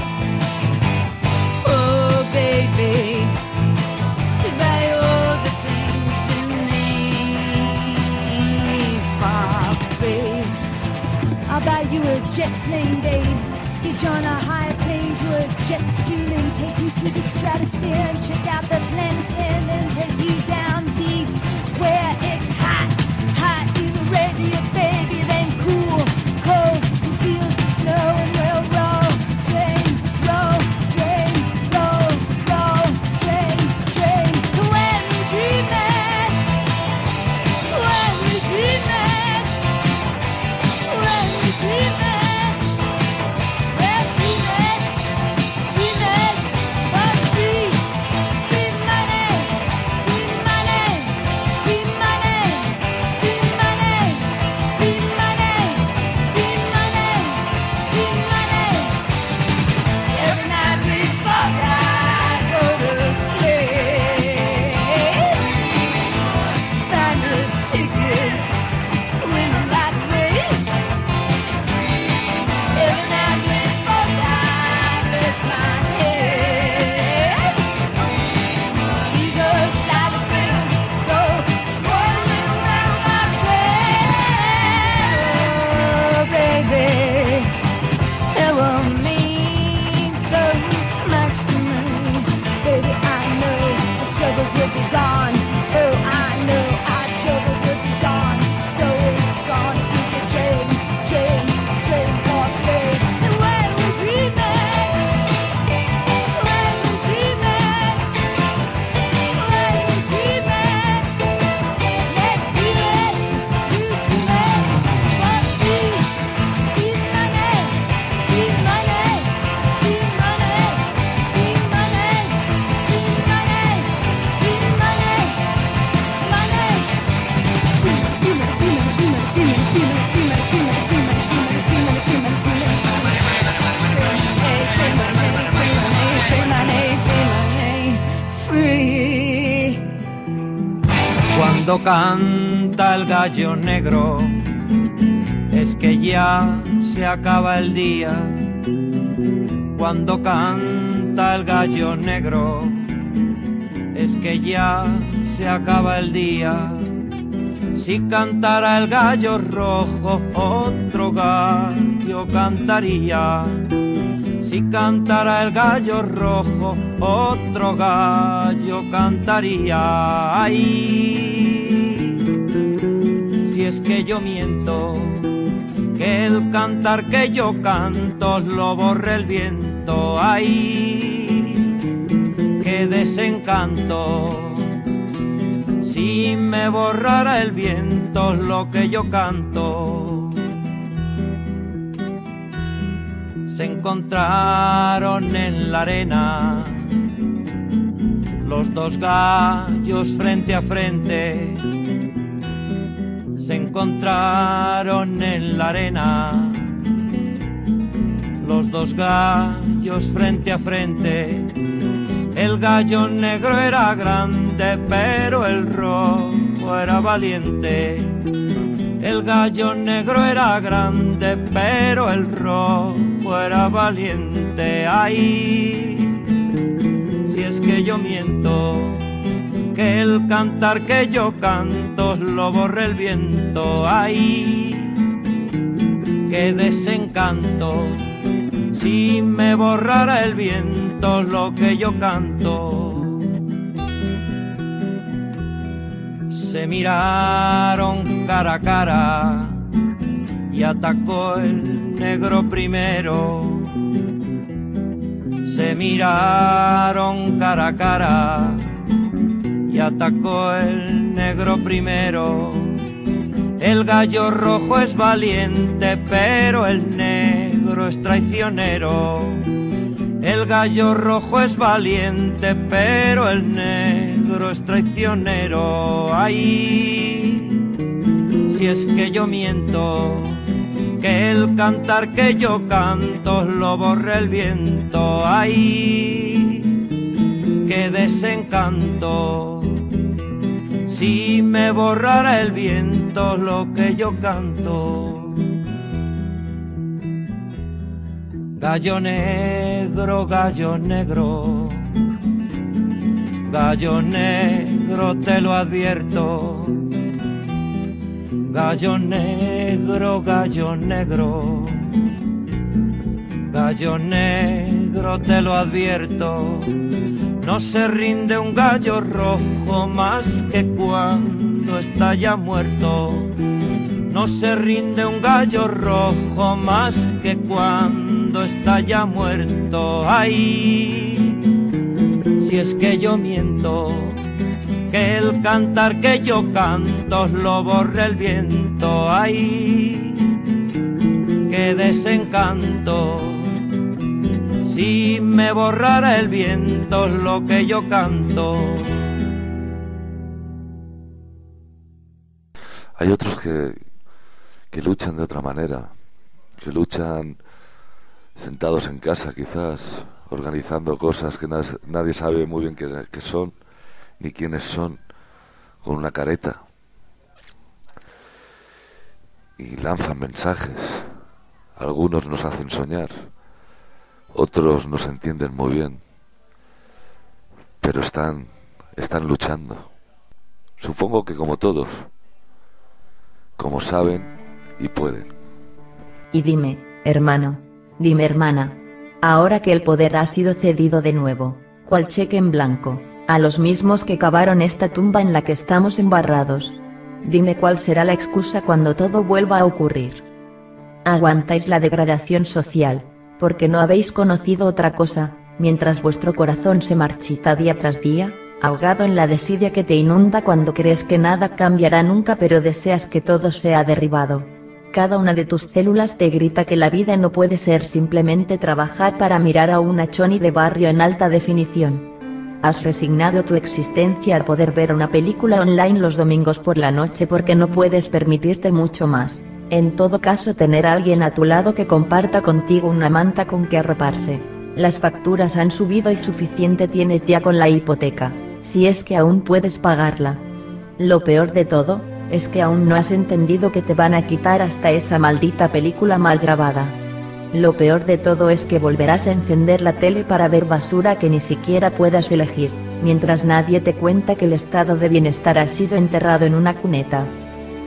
S27: Oh, baby, to buy all the things you need for free. I'll buy you a jet plane, babe. Get you on a high plane to a jet stream and take you through the stratosphere and check out the planet and then take you down deep where it's hot, hot in Arabia, baby, then cool, cold in fields of snow, and we'll roll, drain, roll, drain, roll, roll, drain, drain. When we dream it, when we dream it, when we dream it.
S4: Cuando canta el gallo negro, es que ya se acaba el día. Cuando canta el gallo negro, es que ya se acaba el día. Si cantara el gallo rojo, otro gallo cantaría. Si cantara el gallo rojo, otro gallo cantaría. Ay, si es que yo miento, que el cantar que yo canto lo borre el viento. Ay, qué desencanto. Si me borrara el viento lo que yo canto. Se encontraron en la arena los dos gallos frente a frente. Se encontraron en la arena los dos gallos frente a frente. El gallo negro era grande, pero el rojo era valiente. El gallo negro era grande, pero el rojo era valiente. Ay, si es que yo miento, que el cantar que yo canto lo borre el viento. Ay, qué desencanto. Si me borrara el viento lo que yo canto. Se miraron cara a cara y atacó el negro primero. Se miraron cara a cara y atacó el negro primero. El gallo rojo es valiente, pero el negro es traicionero. El gallo rojo es valiente, pero el negro es traicionero. Ay, si es que yo miento, que el cantar que yo canto lo borre el viento. Ay, qué desencanto. Si me borrara el viento lo que yo canto. Gallo negro, gallo negro, gallo negro te lo advierto. Gallo negro, gallo negro, gallo negro te lo advierto. No se rinde un gallo rojo más que cuando está ya muerto. No se rinde un gallo rojo más que cuando está ya muerto. Ay, si es que yo miento, que el cantar que yo canto lo borre el viento. Ay, qué desencanto. Si me borrara el viento lo que yo canto.
S1: Hay otros que, que luchan de otra manera, que luchan sentados en casa quizás, organizando cosas que nadie, nadie sabe muy bien qué, qué son, ni quiénes son, con una careta. Y lanzan mensajes. Algunos nos hacen soñar. Otros no se entienden muy bien, pero están, están luchando. Supongo que como todos, como saben y pueden.
S7: Y dime, hermano, dime hermana, ahora que el poder ha sido cedido de nuevo, cual cheque en blanco, a los mismos que cavaron esta tumba en la que estamos embarrados, dime cuál será la excusa cuando todo vuelva a ocurrir. Aguantáis la degradación social, porque no habéis conocido otra cosa, mientras vuestro corazón se marchita día tras día, ahogado en la desidia que te inunda cuando crees que nada cambiará nunca pero deseas que todo sea derribado. Cada una de tus células te grita que la vida no puede ser simplemente trabajar para mirar a una choni de barrio en alta definición. Has resignado tu existencia al poder ver una película online los domingos por la noche porque no puedes permitirte mucho más. En todo caso, tener a alguien a tu lado que comparta contigo una manta con que arroparse. Las facturas han subido y suficiente tienes ya con la hipoteca, si es que aún puedes pagarla. Lo peor de todo, es que aún no has entendido que te van a quitar hasta esa maldita película mal grabada. Lo peor de todo es que volverás a encender la tele para ver basura que ni siquiera puedas elegir, mientras nadie te cuenta que el estado de bienestar ha sido enterrado en una cuneta.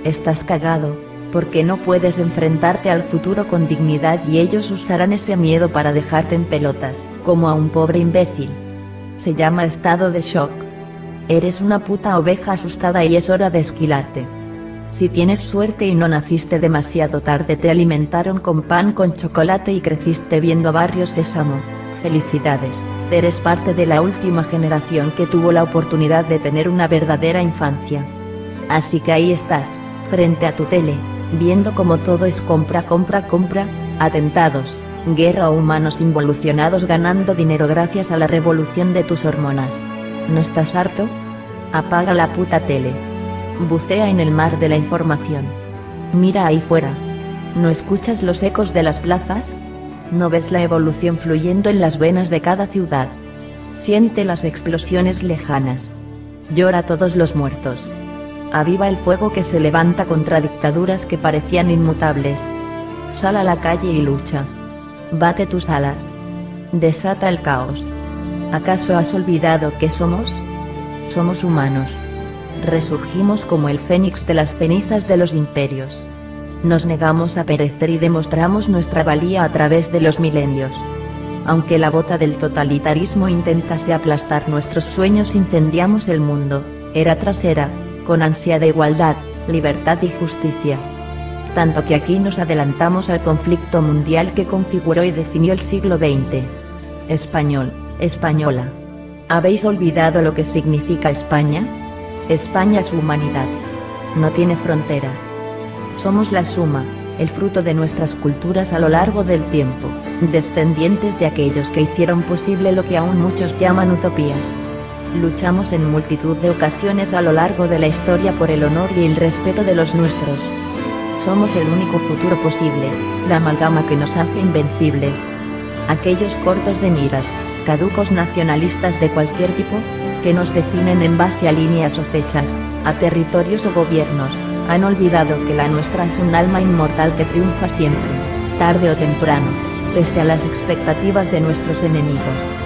S7: Estás cagado, porque no puedes enfrentarte al futuro con dignidad y ellos usarán ese miedo para dejarte en pelotas, como a un pobre imbécil. Se llama estado de shock. Eres una puta oveja asustada y es hora de esquilarte. Si tienes suerte y no naciste demasiado tarde, te alimentaron con pan con chocolate y creciste viendo Barrio Sésamo. Felicidades, eres parte de la última generación que tuvo la oportunidad de tener una verdadera infancia. Así que ahí estás, frente a tu tele, viendo como todo es compra, compra, compra, atentados, guerra o humanos involucionados ganando dinero gracias a la revolución de tus hormonas. ¿No estás harto? Apaga la puta tele. Bucea en el mar de la información. Mira ahí fuera. ¿No escuchas los ecos de las plazas? ¿No ves la evolución fluyendo en las venas de cada ciudad? Siente las explosiones lejanas. Llora a todos los muertos. Aviva el fuego que se levanta contra dictaduras que parecían inmutables. Sal a la calle y lucha. Bate tus alas. Desata el caos. ¿Acaso has olvidado qué somos? Somos humanos. Resurgimos como el fénix de las cenizas de los imperios. Nos negamos a perecer y demostramos nuestra valía a través de los milenios. Aunque la bota del totalitarismo intentase aplastar nuestros sueños, incendiamos el mundo, era tras era, con ansia de igualdad, libertad y justicia. Tanto que aquí nos adelantamos al conflicto mundial que configuró y definió el siglo veinte. Español, española. ¿Habéis olvidado lo que significa España? España es humanidad. No tiene fronteras. Somos la suma, el fruto de nuestras culturas a lo largo del tiempo, descendientes de aquellos que hicieron posible lo que aún muchos llaman utopías. Luchamos en multitud de ocasiones a lo largo de la historia por el honor y el respeto de los nuestros. Somos el único futuro posible, la amalgama que nos hace invencibles. Aquellos cortos de miras, caducos nacionalistas de cualquier tipo, que nos definen en base a líneas o fechas, a territorios o gobiernos, han olvidado que la nuestra es un alma inmortal que triunfa siempre, tarde o temprano, pese a las expectativas de nuestros enemigos.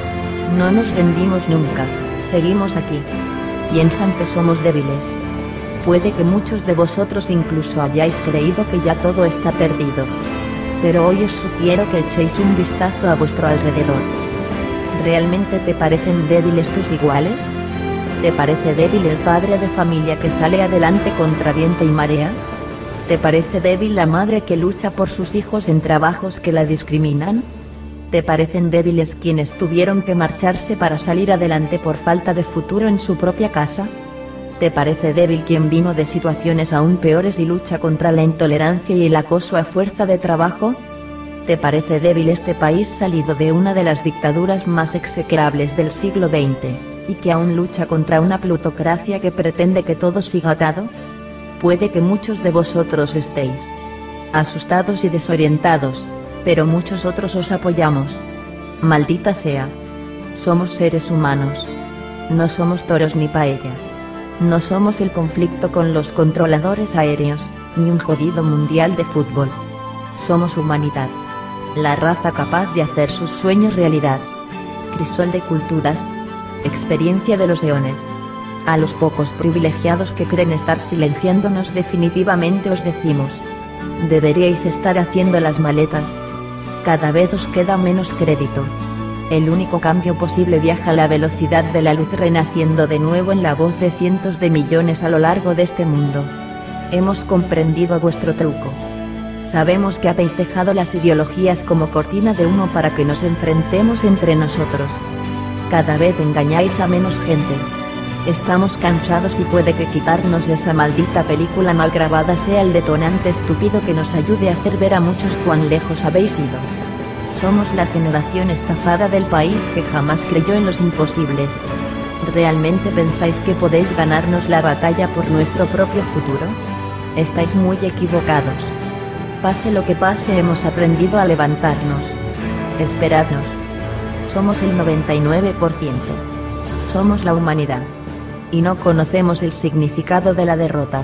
S7: No nos rendimos nunca, seguimos aquí. Piensan que somos débiles. Puede que muchos de vosotros incluso hayáis creído que ya todo está perdido. Pero hoy os sugiero que echéis un vistazo a vuestro alrededor. ¿Realmente te parecen débiles tus iguales? ¿Te parece débil el padre de familia que sale adelante contra viento y marea? ¿Te parece débil la madre que lucha por sus hijos en trabajos que la discriminan? ¿Te parecen débiles quienes tuvieron que marcharse para salir adelante por falta de futuro en su propia casa? ¿Te parece débil quien vino de situaciones aún peores y lucha contra la intolerancia y el acoso a fuerza de trabajo? ¿Te parece débil este país salido de una de las dictaduras más execrables del siglo veinte, y que aún lucha contra una plutocracia que pretende que todo siga atado? Puede que muchos de vosotros estéis asustados y desorientados, pero muchos otros os apoyamos. Maldita sea. Somos seres humanos. No somos toros ni paella. No somos el conflicto con los controladores aéreos, ni un jodido mundial de fútbol. Somos humanidad. La raza capaz de hacer sus sueños realidad. Crisol de culturas. Experiencia de los eones. A los pocos privilegiados que creen estar silenciándonos definitivamente os decimos: deberíais estar haciendo las maletas. Cada vez os queda menos crédito. El único cambio posible viaja a la velocidad de la luz, renaciendo de nuevo en la voz de cientos de millones a lo largo de este mundo. Hemos comprendido vuestro truco. Sabemos que habéis dejado las ideologías como cortina de humo para que nos enfrentemos entre nosotros. Cada vez engañáis a menos gente. Estamos cansados y puede que quitarnos esa maldita película mal grabada sea el detonante estúpido que nos ayude a hacer ver a muchos cuán lejos habéis ido. Somos la generación estafada del país que jamás creyó en los imposibles. ¿Realmente pensáis que podéis ganarnos la batalla por nuestro propio futuro? Estáis muy equivocados. Pase lo que pase, hemos aprendido a levantarnos. Esperadnos. Somos el noventa y nueve por ciento. Somos la humanidad. Y no conocemos el significado de la derrota.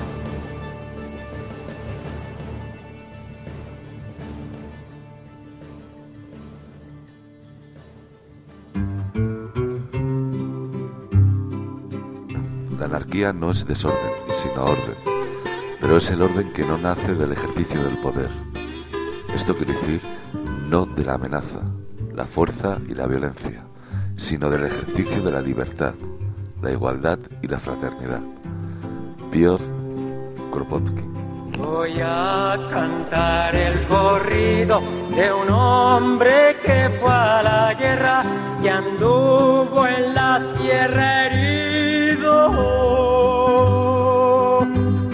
S1: La anarquía no es desorden, sino orden. pero es el orden que no nace del ejercicio del poder. Esto quiere decir no de la amenaza, la fuerza y la violencia, sino del ejercicio de la libertad, la igualdad y la fraternidad. Piotr Kropotkin.
S4: Voy a cantar el corrido de un hombre que fue a la guerra y anduvo en la sierra herido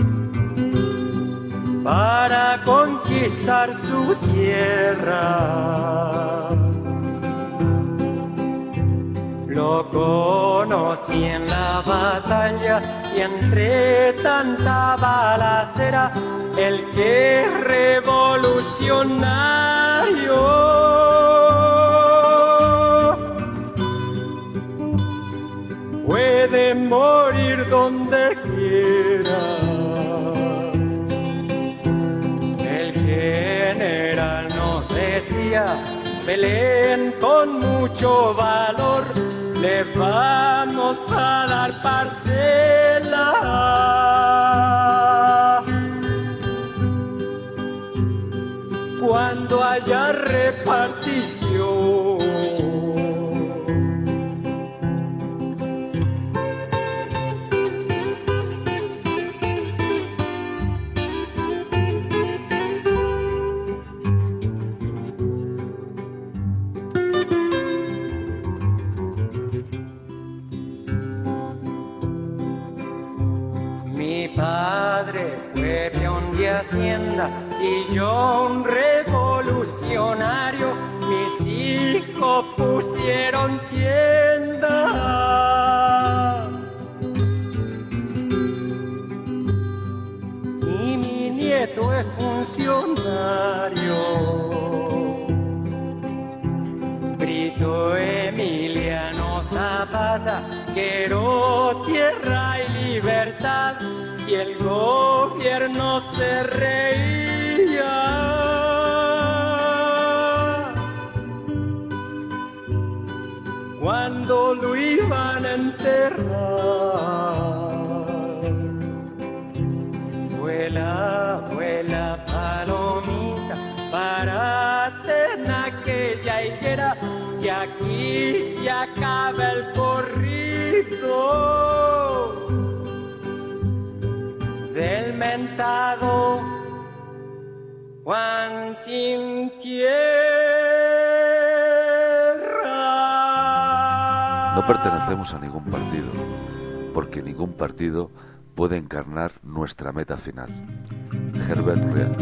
S4: para conquistar su tierra. Lo conocí en la batalla y entre tanta balacera, el que es revolucionario puede morir donde quiera. El general nos decía: peleen con mucho valor, le vamos a dar parcela. Cuando haya repartición, mi padre fue peón de hacienda y yo un revolucionario. Mis hijos pusieron tienda y mi nieto es funcionario. Brito Emiliano Zapata, quiero tierra y libertad, y el gobierno se reía cuando lo iban a enterrar. Vuela, vuela palomita, párate en aquella higuera, y aquí se acaba el corrido del mentado Juan sin tierra.
S1: No pertenecemos a ningún partido, porque ningún partido puede encarnar nuestra meta final. Herbert Read.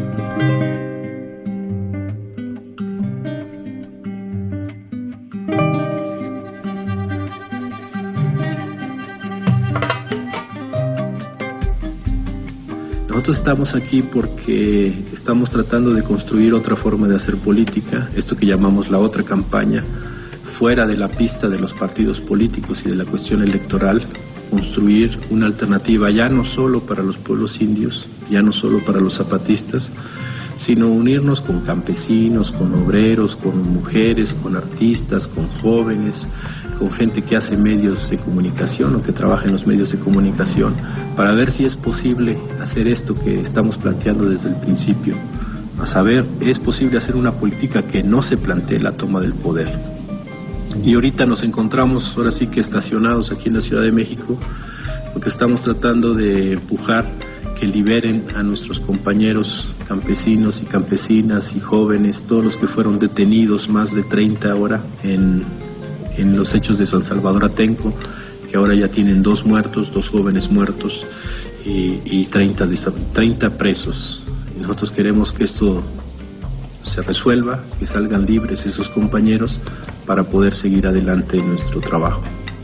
S9: Nosotros estamos aquí porque estamos tratando de construir otra forma de hacer política, esto que llamamos la otra campaña, fuera de la pista de los partidos políticos y de la cuestión electoral, construir una alternativa ya no solo para los pueblos indios, ya no solo para los zapatistas, sino unirnos con campesinos, con obreros, con mujeres, con artistas, con jóvenes, con gente que hace medios de comunicación o que trabaja en los medios de comunicación, para ver si es posible hacer esto que estamos planteando desde el principio. A saber, es posible hacer una política que no se plantee la toma del poder. Y ahorita nos encontramos, ahora sí que estacionados aquí en la Ciudad de México, porque estamos tratando de empujar que liberen a nuestros compañeros campesinos y campesinas y jóvenes, todos los que fueron detenidos, más de treinta ahora en, en los hechos de San Salvador Atenco, que ahora ya tienen dos muertos, dos jóvenes muertos y, y treinta, treinta presos. Y nosotros queremos que esto se resuelva, que salgan libres esos compañeros para poder seguir adelante en nuestro trabajo.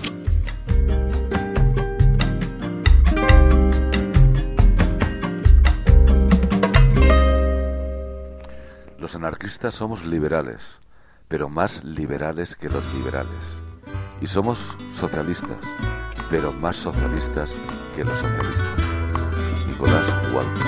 S1: Los anarquistas somos liberales, pero más liberales que los liberales. Y somos socialistas, pero más socialistas que los socialistas. Nicolás Walter.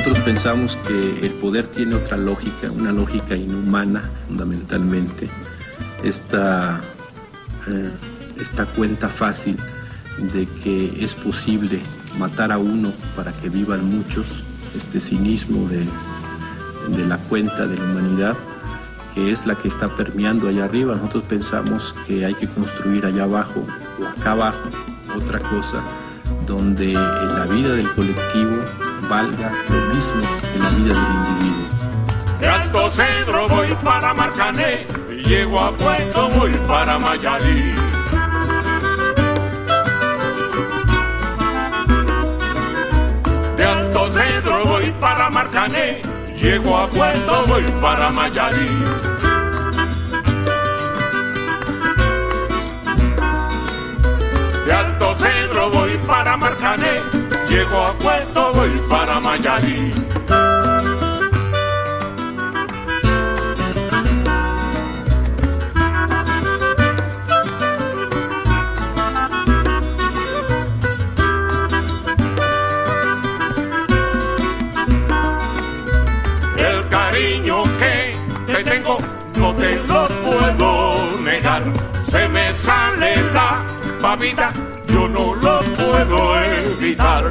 S9: Nosotros pensamos que el poder tiene otra lógica, una lógica inhumana fundamentalmente. Esta, eh, esta cuenta fácil de que es posible matar a uno para que vivan muchos, este cinismo de, de la cuenta de la humanidad, que es la que está permeando allá arriba. Nosotros pensamos que hay que construir allá abajo o acá abajo otra cosa donde la vida del colectivo valga lo mismo que la vida del individuo.
S10: De Alto Cedro voy para Marcané, y llego a Puerto voy para Mayarí. De Alto Cedro voy para Marcané, llego a Puerto voy para Mayarí. De Alto Cedro voy para Marcané, llego a Puerto voy para Mayarí. El cariño que te tengo no te lo puedo negar. Se me sale la babita, yo no lo puedo evitar.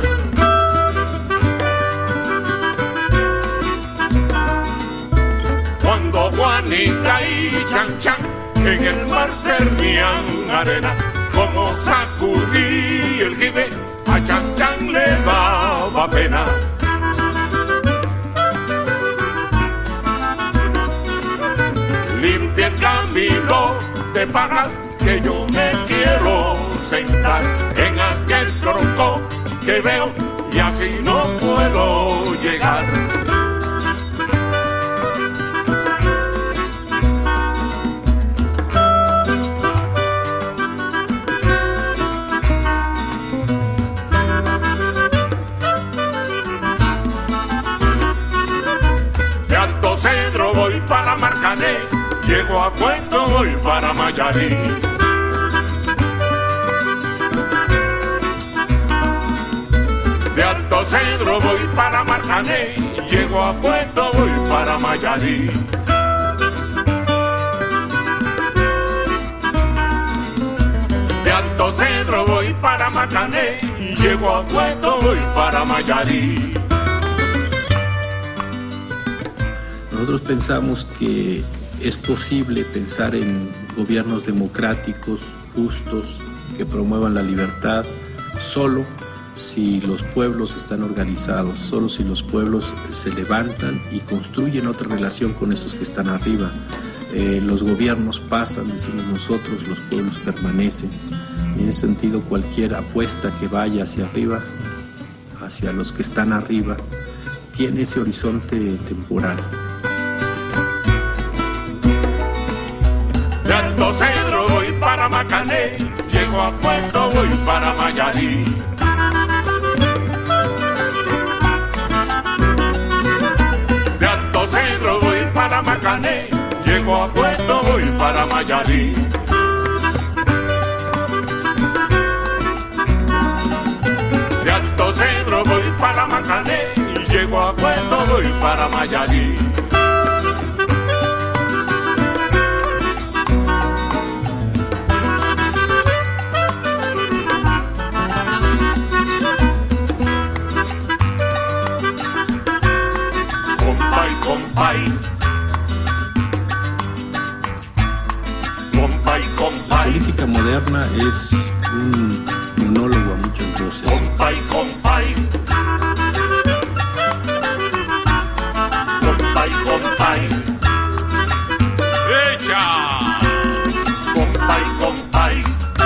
S10: Cuando Juanita y Chan Chan en el mar servían arena, como sacudí el jibe, a Chan Chan le daba pena. Limpia el camino de pajas que yo me quiero sentar en aquel tronco que veo y así no puedo llegar. De Alto Cedro voy para Marcané, llego a Puerto voy para Mayarí. De Alto Cedro voy para Marcané, llego a Puerto voy para Mayarí. De Alto Cedro voy para Marcané, llego a Puerto voy para Mayarí.
S9: Nosotros pensamos que es posible pensar en gobiernos democráticos, justos, que promuevan la libertad, solo si los pueblos están organizados, solo si los pueblos se levantan y construyen otra relación con esos que están arriba. Eh, los gobiernos pasan, decimos nosotros, los pueblos permanecen. Y en ese sentido, cualquier apuesta que vaya hacia arriba, hacia los que están arriba, tiene ese horizonte temporal.
S10: De Alto Cedro voy para Marcané, llego a Puerto voy para Mayarí. De Alto Cedro voy para Marcané, llego a Puerto voy para Mayarí. De Alto Cedro voy para Marcané, llego a Puerto voy para Mayarí. Compay, compay, compay.
S9: La política moderna es un monólogo a muchas voces.
S10: Compay, compay. Compay, compay. ¡Echa! Compay, compay.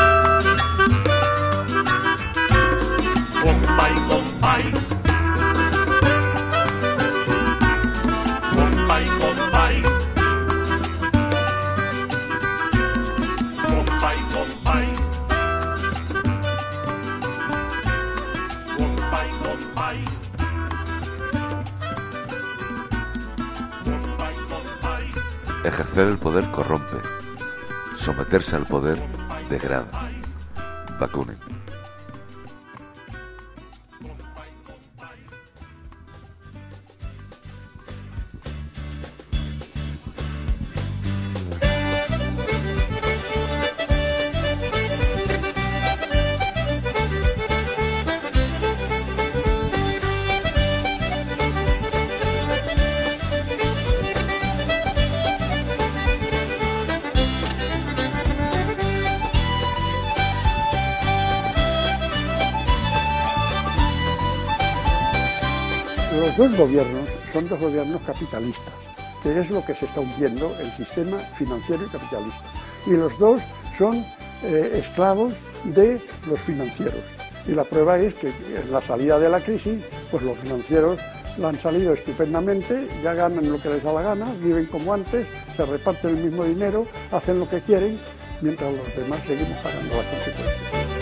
S10: Compay, compay. Compay, compay. Compay, compay. Compay, compay. Compay, compay.
S1: Ejercer el poder corrompe. Someterse al poder degrada. Bakunin.
S11: los dos gobiernos son dos gobiernos capitalistas, que es lo que se está hundiendo el sistema financiero y capitalista. Y los dos son eh, esclavos de los financieros. Y la prueba es que en la salida de la crisis, pues los financieros la han salido estupendamente, ya ganan lo que les da la gana, viven como antes, se reparten el mismo dinero, hacen lo que quieren, mientras los demás seguimos pagando las consecuencias.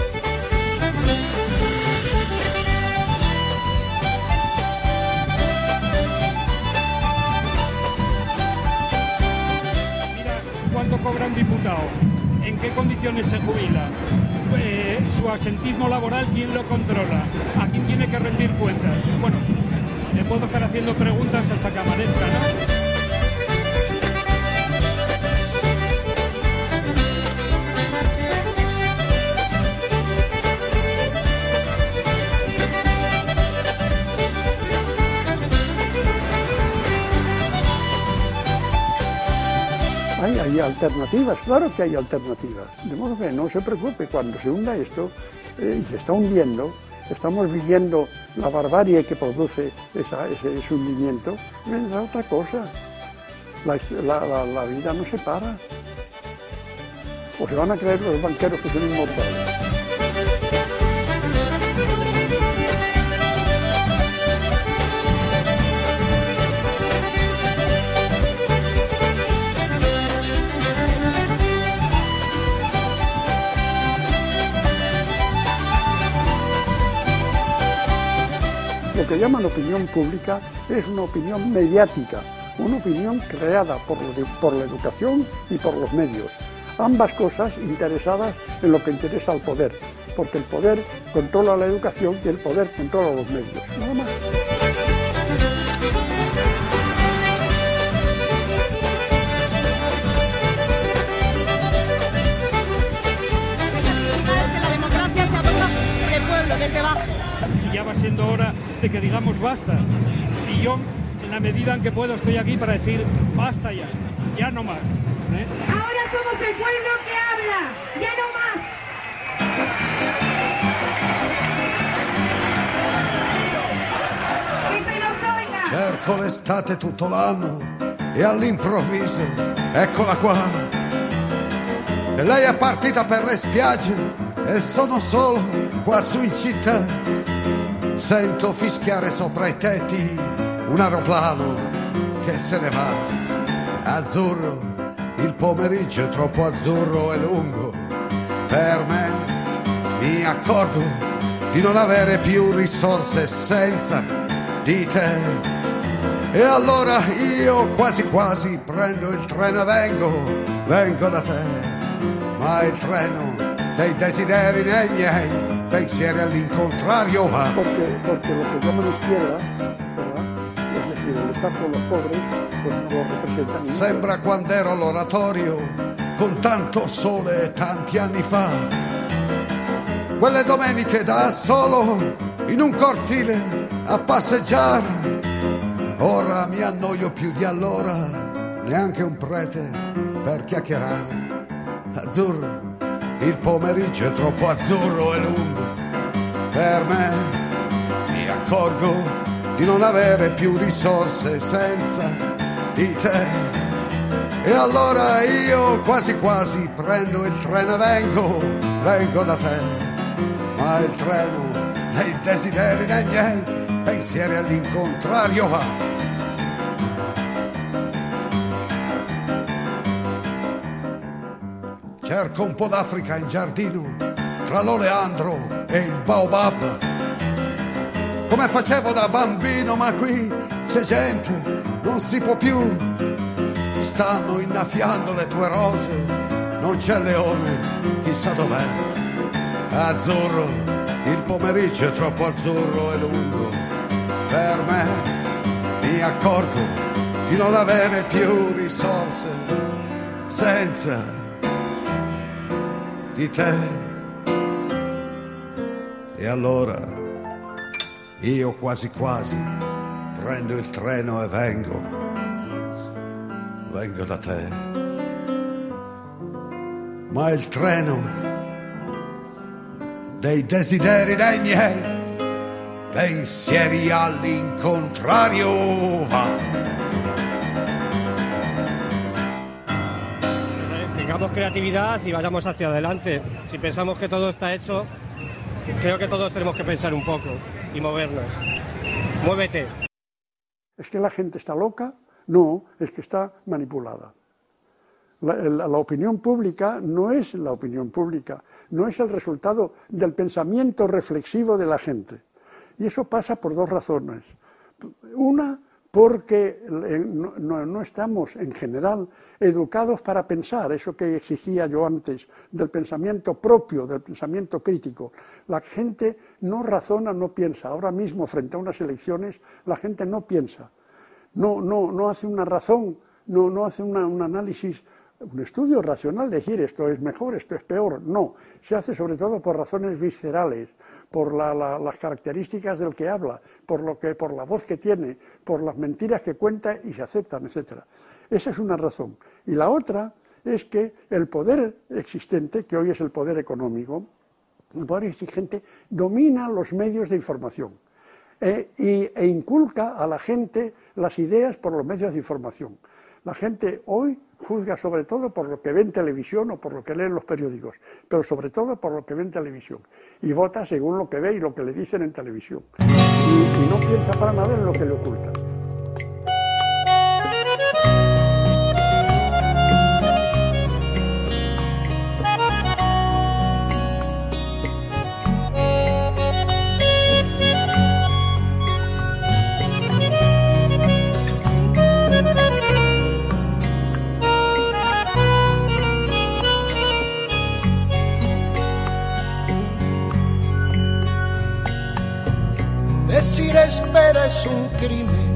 S13: ¿Cuánto cobra un diputado? ¿En qué condiciones se jubila? Eh, ¿Su asentismo laboral quién lo controla? ¿A quién tiene que rendir cuentas? Bueno, le puedo estar haciendo preguntas hasta que amanezca, ¿no?
S11: Hay, hay alternativas, claro que hay alternativas. De modo que no se preocupe, cuando se hunda esto, eh, y se está hundiendo, estamos viviendo la barbarie que produce esa, ese, ese hundimiento, vendrá otra cosa. La, la, la, la vida no se para. O se van a creer los banqueros que son inmortales. Lo que llaman opinión pública es una opinión mediática, una opinión creada por, por la educación y por los medios. Ambas cosas interesadas en lo que interesa al poder, porque el poder controla la educación y el poder controla los medios. Nada más.
S13: La democracia se apoya del pueblo, desde abajo. Ya va siendo hora de que digamos basta. Y yo, en la medida en que puedo, estoy aquí para decir basta ya, ya no más. ¿eh?
S14: Ahora somos el pueblo que habla, ya no más. Che se lo oiga.
S15: Cerco l'estate tutto l'anno e all'improvviso, eccola qua. E lei è partita per le spiagge e sono solo qua su in città. Sento fischiare sopra i tetti un aeroplano che se ne va. Azzurro, il pomeriggio è troppo azzurro e lungo per me. Mi accorgo di non avere più risorse senza di te. E allora io quasi quasi prendo il treno e vengo, vengo da te. Ma il treno dei desideri nei miei pensieri all'incontrario va.
S11: Porque, porque lo que llaman izquierda, ¿verdad? Es decir, el estar con los pobres, pues no lo representan.
S15: Sembra quando ero all'oratorio, con tanto sole e tanti anni fa. Quelle domeniche da solo, in un cortile, a passeggiare. Ora mi annoio più di allora, neanche un prete per chiacchierare. Azzurro, il pomeriggio è troppo azzurro e lungo per me. Mi accorgo di non avere più risorse senza di te. E allora io quasi quasi prendo il treno e vengo, vengo da te. Ma il treno dei desideri nei miei pensieri all'incontrario va. Cerco un po' d'Africa in giardino, tra l'oleandro e il baobab. Come facevo da bambino, ma qui c'è gente, non si può più. Stanno innaffiando le tue rose, non c'è il leone, chissà dov'è. Azzurro, il pomeriggio è troppo azzurro e lungo per me. Mi accorgo di non avere più risorse senza di te. E allora io quasi quasi prendo il treno e vengo, vengo da te. Ma il treno dei desideri dei miei pensieri all'incontrario va.
S5: Tengamos creatividad y vayamos hacia adelante. Si pensamos que todo está hecho, creo que todos tenemos que pensar un poco y movernos. Muévete.
S11: ¿Es que la gente está loca? No, es que está manipulada. La, la, la opinión pública no es la opinión pública, no es el resultado del pensamiento reflexivo de la gente. Y eso pasa por dos razones. Una, porque no, no, no estamos en general educados para pensar, eso que exigía yo antes, del pensamiento propio, del pensamiento crítico. La gente no razona, no piensa. Ahora mismo, frente a unas elecciones, la gente no piensa, no, no, no hace una razón, no, no hace una, un análisis, un estudio racional, decir esto es mejor, esto es peor. No, se hace sobre todo por razones viscerales, por la, la, las características del que habla, por, lo que, por la voz que tiene, por las mentiras que cuenta y se aceptan, etcétera. Esa es una razón. Y la otra es que el poder existente, que hoy es el poder económico, el poder existente domina los medios de información e, y, e inculca a la gente las ideas por los medios de información. La gente hoy juzga sobre todo por lo que ve en televisión o por lo que lee en los periódicos, pero sobre todo por lo que ve en televisión. Y vota según lo que ve y lo que le dicen en televisión. Y, y no piensa para nada en lo que le ocultan.
S16: Decir espera es un crimen,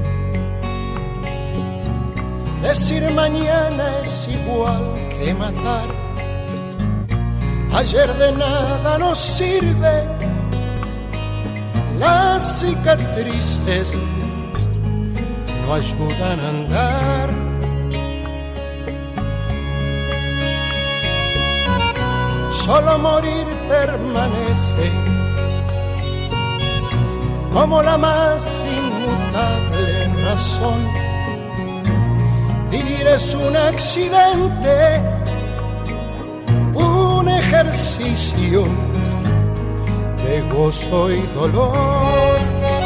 S16: decir mañana es igual que matar. Ayer de nada nos sirve, las cicatrices no ayudan a andar. Solo morir permanece como la más inmutable razón. Vivir es un accidente, un ejercicio de gozo y dolor.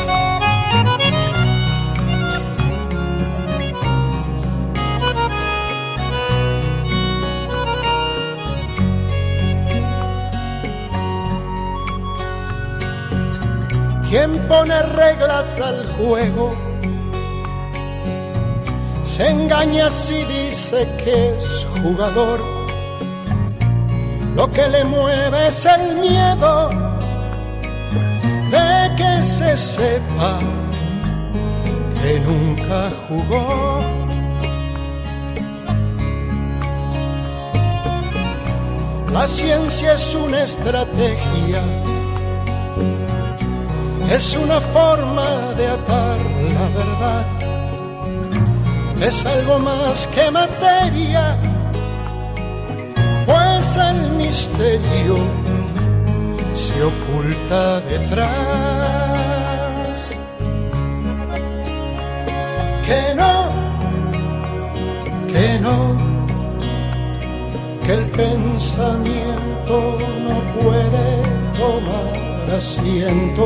S16: Quien pone reglas al juego se engaña si dice que es jugador. Lo que le mueve es el miedo de que se sepa que nunca jugó. La ciencia es una estrategia, es una forma de atar la verdad, es algo más que materia, pues el misterio se oculta detrás. Que no, que no, que el pensamiento no puede tomar asiento,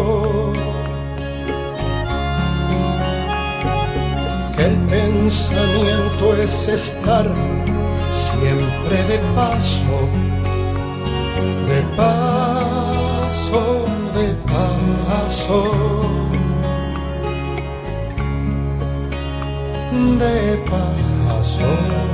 S16: que el pensamiento es estar siempre de paso, de paso, de paso, de paso.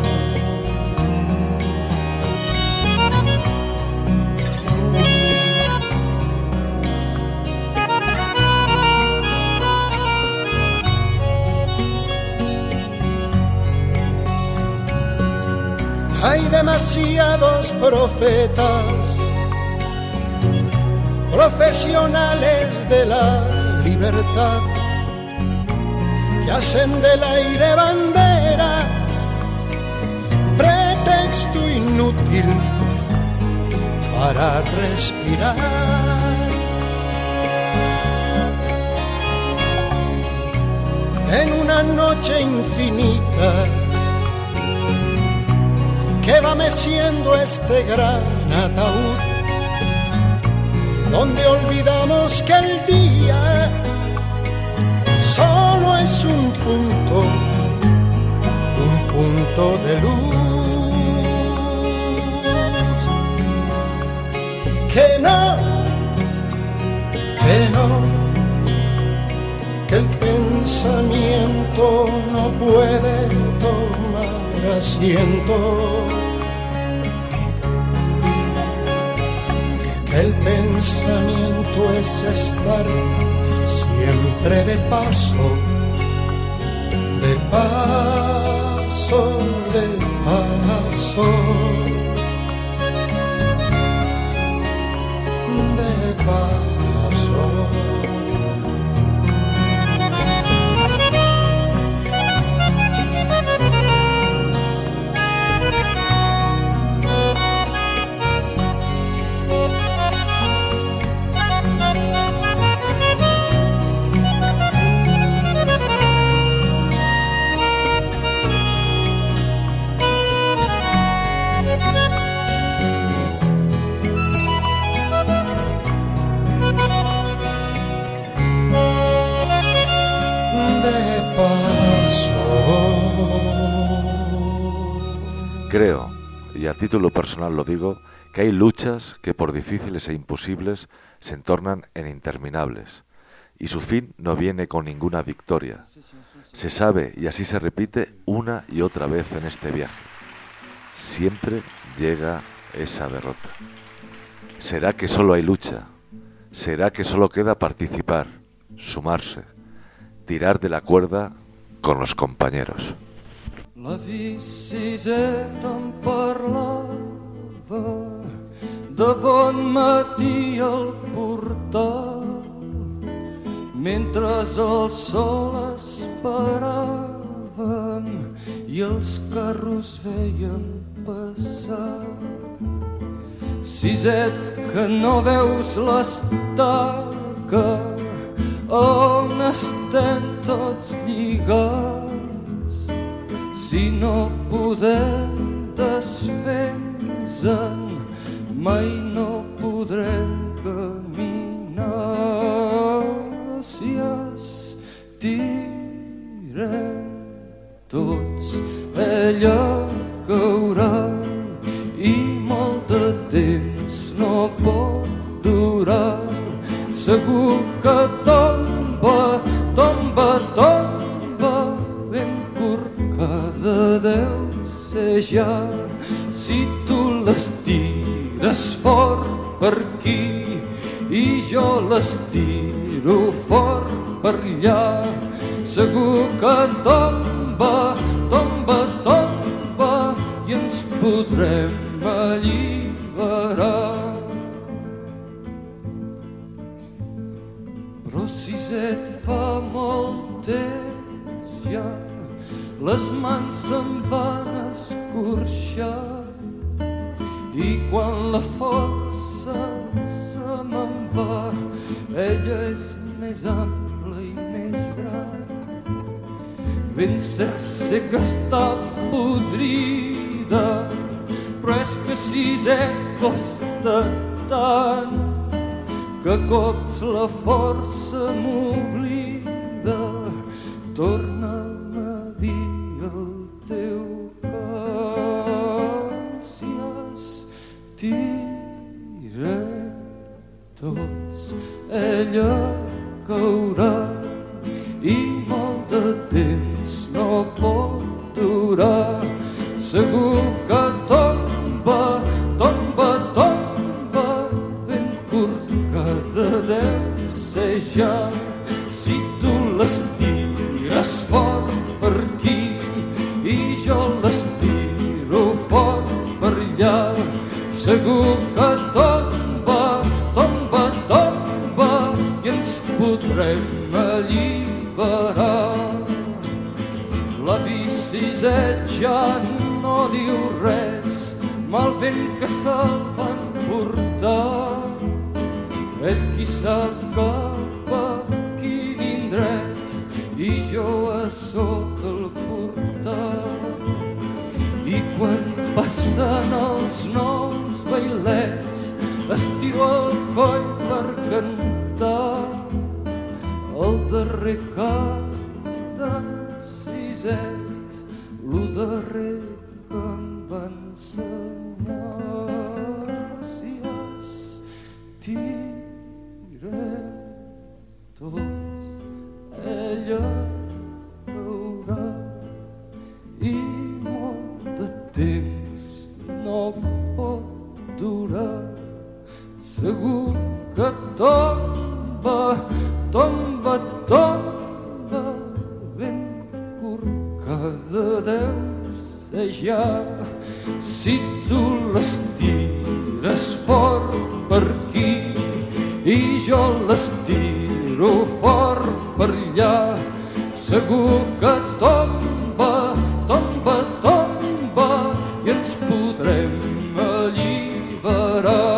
S16: Hay demasiados profetas, profesionales de la libertad, que hacen del aire bandera, pretexto inútil para respirar. en una noche infinita que va meciendo este gran ataúd, donde olvidamos que el día solo es un punto, un punto de luz, que no, que no, que el pensamiento no puede tomar asiento, que el pensamiento es estar siempre de paso, de paso, de paso, de paso.
S1: Creo, y a título personal lo digo, que hay luchas que por difíciles e imposibles se tornan en interminables, y su fin no viene con ninguna victoria. Se sabe, y así se repite una y otra vez en este viaje. Siempre llega esa derrota. ¿Será que solo hay lucha? ¿Será que solo queda participar, sumarse, tirar de la cuerda con los compañeros?
S4: La Vicisseta em parlava de bon matí al portal, mentre el sol esperàvem i els carros veiem passar. Siset, que no veus l'estaca on estem tots lligats, si no podem desfer-nos-en, mai no podrem caminar. Si estirem tots, ella caurà i molt de temps no pot durar. Segur que tomba, tomba, tomba, ben corcada deu ser ja. Si tu l'estires fort per aquí i jo l'estiro fort per allà, segur que tomba, tomba, tomba i ens podrem alliberar. Però si et fa molt temps ja les mans se'm van escorxar i quan la força se me'n va, ella és més ampla i més gran. Ben cert sé que està podrida, però és que si et costa tant que cops la força m'oblida. Torna'm a dir el teu cant, si estirem tots, ella caurà i molt de temps no pot durar. Segur que tomba, tomba, tomba, ben corcada deu ser ja. Si tu l'estires fort per aquí i jo l'estiro fort per allà, segur que tomba, tomba, tomba i ens podrem alliberar. La Vicisseta ja no diu res, mal vent que se'l van portar. Et qui sap cap a quin indret, i
S6: i jo a sota el portal. I quan passen els nous bailets estiro el coll per cantar el darrer cant dels sisets, lo darrer que em va ensenyar. Si estirem tots, ella haurà i molt de temps no pot durar. Segur que tomba, tomba, tomba, ben corcada deu ser ja. Si tu l'estires fort per aquí i jo l'estiro fort per allà, segur que tomba, tomba, tomba, i ens podrem alliberar.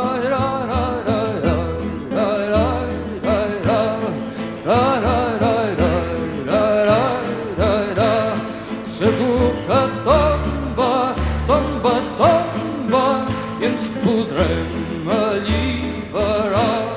S6: Segur que tomba, tomba, tomba, i ens podrem alliberar.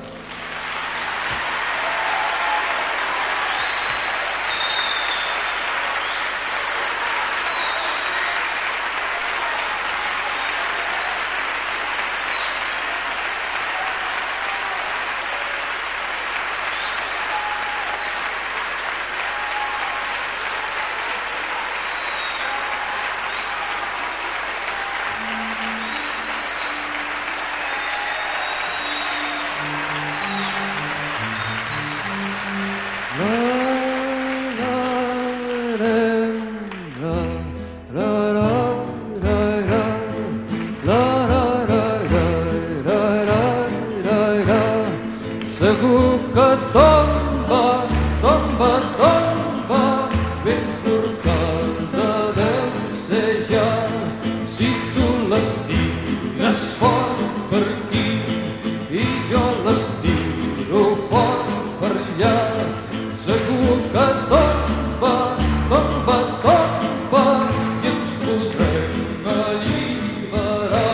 S6: Segur que tomba, tomba, tomba, ben corcada deu ser ja. Si tu l'estires fort per aquí i jo l'estiro fort per allà, segur que tomba, tomba, tomba, i ens podrem alliberar.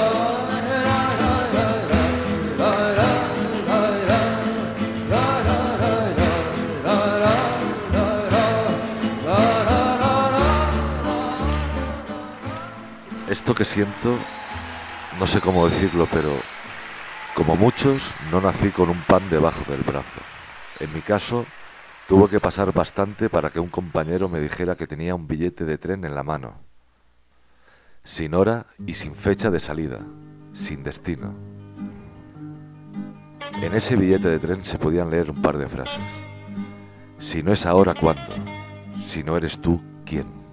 S1: Esto que siento, no sé cómo decirlo, pero como muchos, no nací con un pan debajo del brazo. En mi caso, tuvo que pasar bastante para que un compañero me dijera que tenía un billete de tren en la mano, sin hora y sin fecha de salida, sin destino. En ese billete de tren se podían leer un par de frases. Si no es ahora, ¿cuándo? Si no eres tú, ¿quién?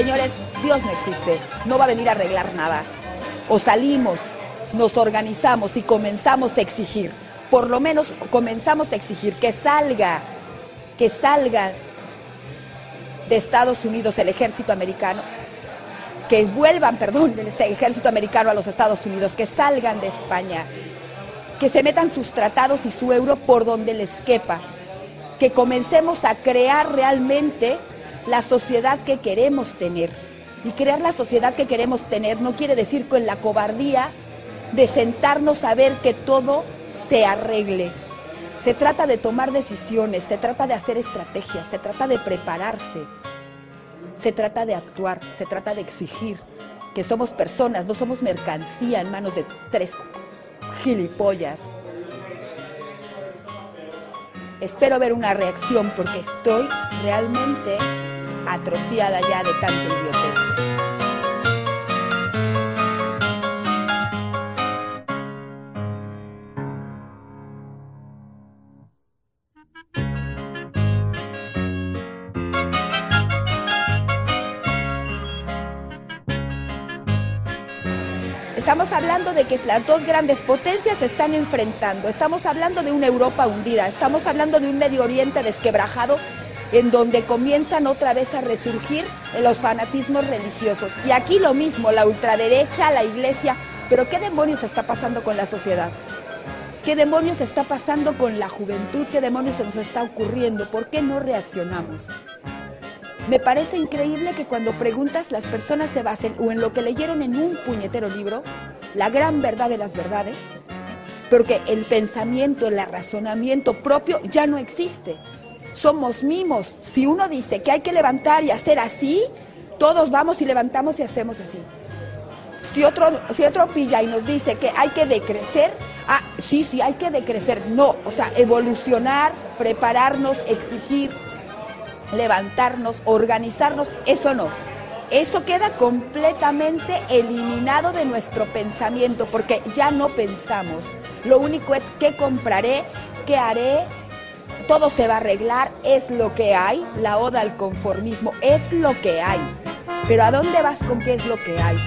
S8: señores, Dios no existe, no va a venir a arreglar nada. O salimos, nos organizamos y comenzamos a exigir, por lo menos comenzamos a exigir que salga, que salga de Estados Unidos el ejército americano, que vuelvan, perdón, el ejército americano a los Estados Unidos, que salgan de España, que se metan sus tratados y su euro por donde les quepa, que comencemos a crear realmente la sociedad que queremos tener. Y crear la sociedad que queremos tener no quiere decir con la cobardía de sentarnos a ver que todo se arregle. Se trata de tomar decisiones, se trata de hacer estrategias, se trata de prepararse, se trata de actuar, se trata de exigir que somos personas, no somos mercancía en manos de tres gilipollas. Espero ver una reacción porque estoy realmente atrofiada ya de tanta idiotez. Estamos hablando de que las dos grandes potencias se están enfrentando, estamos hablando de una Europa hundida, estamos hablando de un Medio Oriente desquebrajado en donde comienzan otra vez a resurgir los fanatismos religiosos. Y aquí lo mismo, la ultraderecha, la iglesia, pero ¿qué demonios está pasando con la sociedad? ¿Qué demonios está pasando con la juventud? ¿Qué demonios se nos está ocurriendo? ¿Por qué no reaccionamos? Me parece increíble que cuando preguntas las personas se basen o en lo que leyeron en un puñetero libro, la gran verdad de las verdades, porque el pensamiento, el razonamiento propio ya no existe. Somos mimos. Si uno dice que hay que levantar y hacer así, todos vamos y levantamos y hacemos así. Si otro, si otro pilla y nos dice que hay que decrecer, ah, sí, sí, hay que decrecer. No, o sea, evolucionar, prepararnos, exigir, levantarnos, organizarnos, eso no. Eso queda completamente eliminado de nuestro pensamiento porque ya no pensamos. Lo único es qué compraré, qué haré, todo se va a arreglar, es lo que hay. La oda al conformismo es lo que hay. Pero ¿a dónde vas con qué es lo que hay?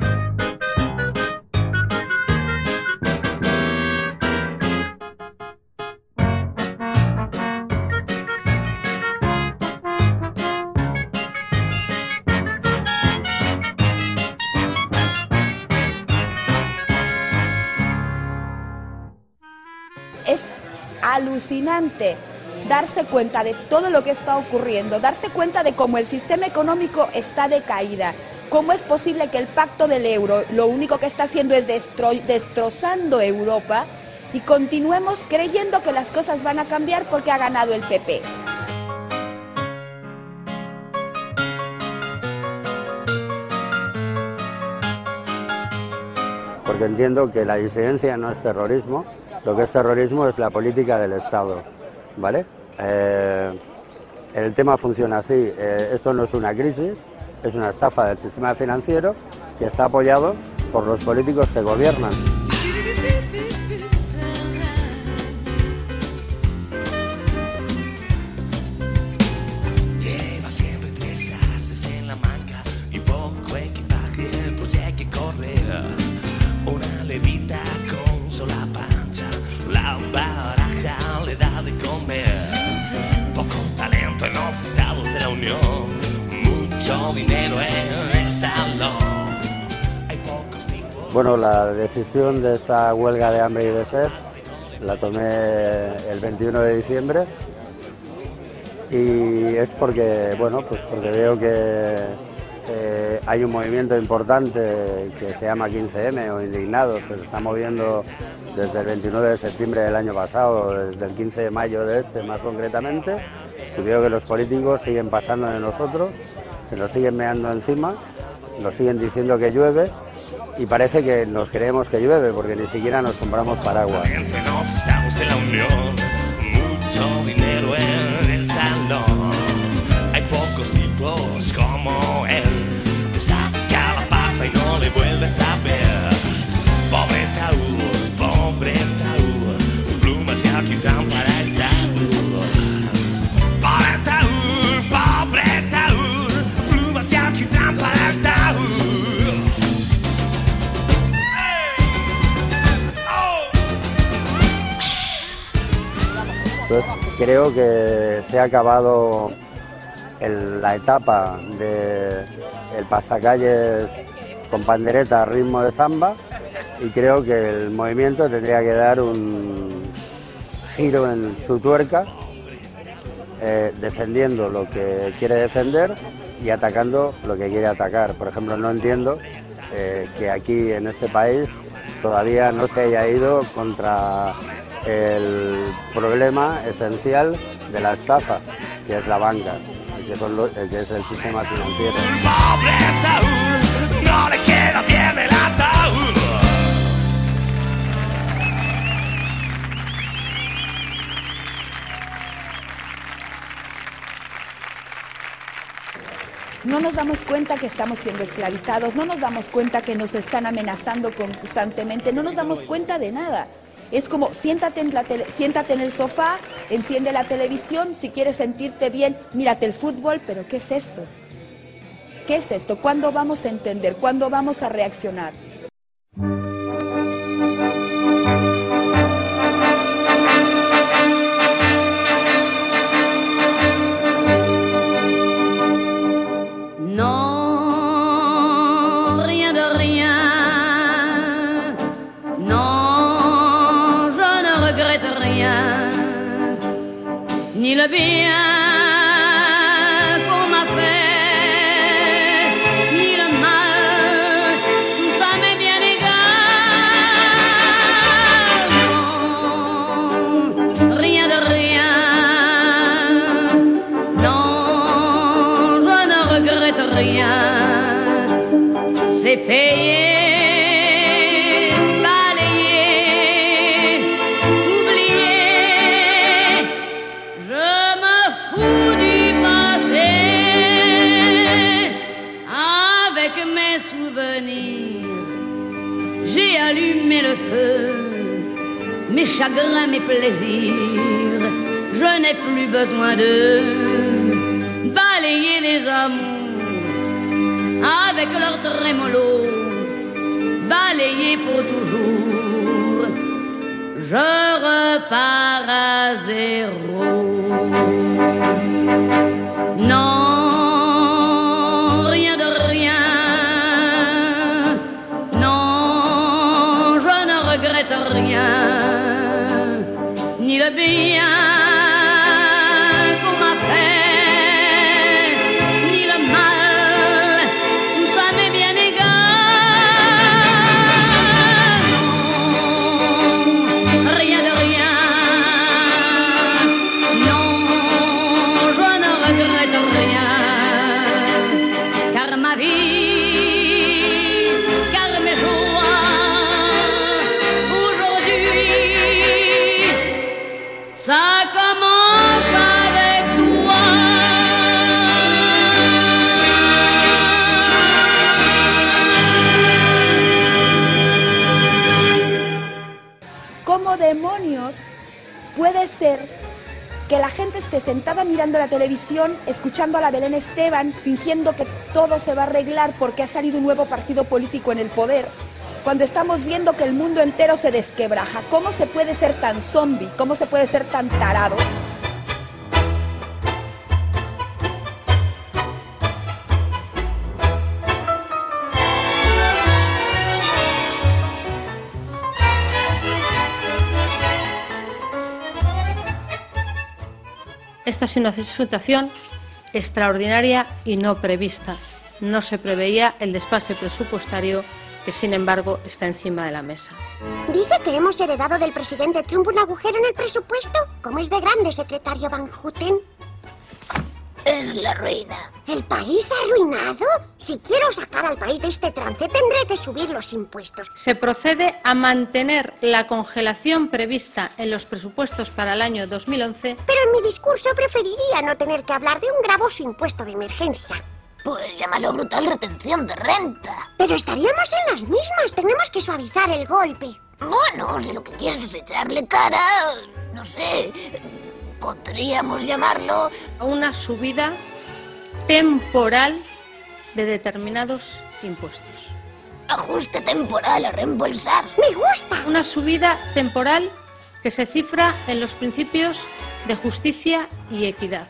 S8: Alucinante darse cuenta de todo lo que está ocurriendo, darse cuenta de cómo el sistema económico está de caída, cómo es posible que el pacto del euro lo único que está haciendo es destro- destrozando Europa y continuemos creyendo que las cosas van a cambiar porque ha ganado el P P.
S17: Porque entiendo que la disidencia no es terrorismo. Lo que es terrorismo es la política del Estado, ¿vale? Eh, el tema funciona así, eh, esto no es una crisis, es una estafa del sistema financiero que está apoyado por los políticos que gobiernan.
S19: Lleva siempre tres haces en la manga y poco equipaje por si hay que correr. Una levita con sola pancha, la baraja le da de comer. Poco talento en los estados de la Unión, mucho dinero en el salón. Hay pocos tipos.
S17: Bueno, la decisión de esta huelga de hambre y de sed la tomé el veintiuno de diciembre y es porque, bueno, pues porque veo que Eh, hay un movimiento importante que se llama quince eme o Indignados, que se está moviendo desde el veintinueve de septiembre del año pasado, desde el quince de mayo de este más concretamente, y veo que los políticos siguen pasando de nosotros, se nos siguen meando encima, nos siguen diciendo que llueve y parece que nos creemos que llueve porque ni siquiera nos compramos paraguas.
S19: Entre los estados de la Unión, mucho dinero en el salón. Hay pocos tipos como él, que saca la pasta y no le vuelves a ver. Pobre taúd, pobre taúd, plumas se quitan para el taúd. Pobre taúd, pobre taúd, plumas se quitan
S17: Entonces creo que se ha acabado el, la etapa de el pasacalles con pandereta a ritmo de samba, y creo que el movimiento tendría que dar un giro en su tuerca, eh, defendiendo lo que quiere defender y atacando lo que quiere atacar. Por ejemplo, no entiendo eh, que aquí en este país todavía no se haya ido contra el problema esencial de la estafa, que es la banca, que, son lo, que es el sistema financiero.
S19: No le queda bien el ataúd.
S8: No nos damos cuenta que estamos siendo esclavizados, no nos damos cuenta que nos están amenazando constantemente, no nos damos cuenta de nada. Es como, siéntate en, la tele, siéntate en el sofá, enciende la televisión, si quieres sentirte bien, mírate el fútbol, pero ¿qué es esto? ¿Qué es esto? ¿Cuándo vamos a entender? ¿Cuándo vamos a reaccionar?
S27: Non, rien de rien. Non, je ne regrette rien. Ni le bien qu'on m'a fait, ni le mal, tout ça m'est bien égal. Non, rien de rien. Non, je ne regrette rien. C'est payé, balayé, oublié. Je me fous du passé. Avec mes souvenirs, j'ai allumé le feu. Mes chagrins, mes plaisirs, je n'ai plus besoin de balayer les amours avec leur trémolo, balayer pour toujours. Je repars à zéro. Non, rien de rien. Non, je ne regrette rien. Ni le bien qu'on m'a fait, ni le mal, tout ça m'est bien égal. Non, rien de rien. Non, je ne regrette rien. Car ma vie, car mes joies, aujourd'hui, ça commence avec toi.
S8: ¿Cómo demonios puede ser que la gente esté sentada mirando la televisión, escuchando a la Belén Esteban, fingiendo que todo se va a arreglar porque ha salido un nuevo partido político en el poder, cuando estamos viendo que el mundo entero se desquebraja? ¿Cómo se puede ser tan zombie? ¿Cómo se puede ser tan tarado?
S18: Esta es una situación extraordinaria y no prevista. No se preveía el desfase presupuestario que, sin embargo, está encima de la mesa.
S20: Dice que hemos heredado del presidente Trump un agujero en el presupuesto. ¿Cómo es de grande, secretario Van Houten?
S21: Es la ruina.
S20: ¿El país arruinado? Si quiero sacar al país de este trance, tendré que subir los impuestos.
S18: Se procede a mantener la congelación prevista en los presupuestos para el año dos mil once.
S20: Pero en mi discurso preferiría no tener que hablar de un gravoso impuesto de emergencia.
S21: Pues llámalo brutal retención de renta.
S20: Pero estaríamos en las mismas. Tenemos que suavizar el golpe.
S21: Bueno, si lo que quieres es echarle cara, no sé, podríamos llamarlo
S18: a una subida temporal de determinados impuestos.
S21: Ajuste temporal a reembolsar.
S20: ¡Me gusta!
S18: Una subida temporal que se cifra en los principios de justicia y equidad.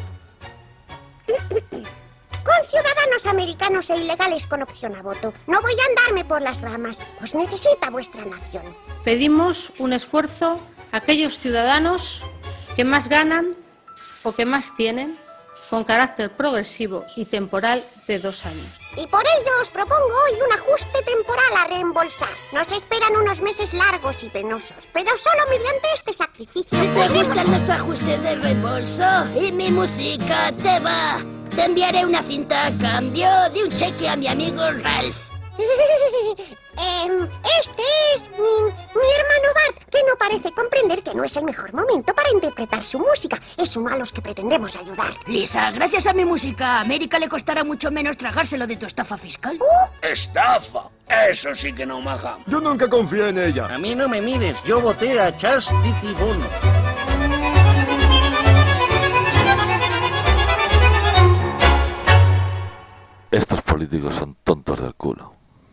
S20: Con ciudadanos americanos e ilegales con opción a voto. No voy a andarme por las ramas, pues necesita vuestra nación.
S18: Pedimos un esfuerzo a aquellos ciudadanos que más ganan o que más tienen, con carácter progresivo y temporal de dos años.
S20: Y por ello os propongo hoy un ajuste temporal a reembolsar. Nos esperan unos meses largos y penosos, pero solo mediante este sacrificio.
S21: Si te gustan los ajustes de reembolso y mi música te va, te enviaré una cinta a cambio de un cheque a mi amigo Ralph.
S20: eh, este es mi, mi hermano Bart, que no parece comprender que no es el mejor momento para interpretar su música. Es uno a los que pretendemos ayudar.
S21: Lisa, gracias a mi música, a América le costará mucho menos tragárselo de tu estafa fiscal.
S20: Uh.
S2: ¿Estafa? Eso sí que no, maja.
S12: Yo nunca confié en ella.
S2: A mí no me mires, yo voté a Charles Bono.
S1: Estos políticos son tontos del culo.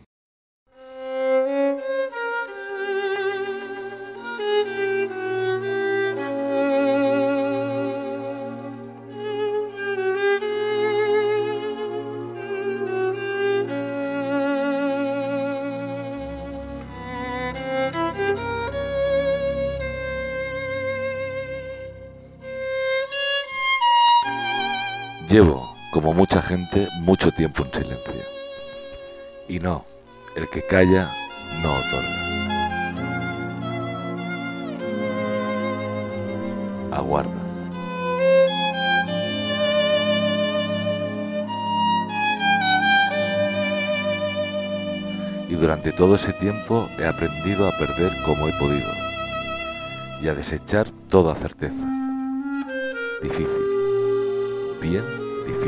S1: Llevo, como mucha gente, mucho tiempo en silencio. Y no, el que calla no otorga. Aguarda. Y durante todo ese tiempo he aprendido a perder como he podido y a desechar toda certeza. Difícil. Bien difícil.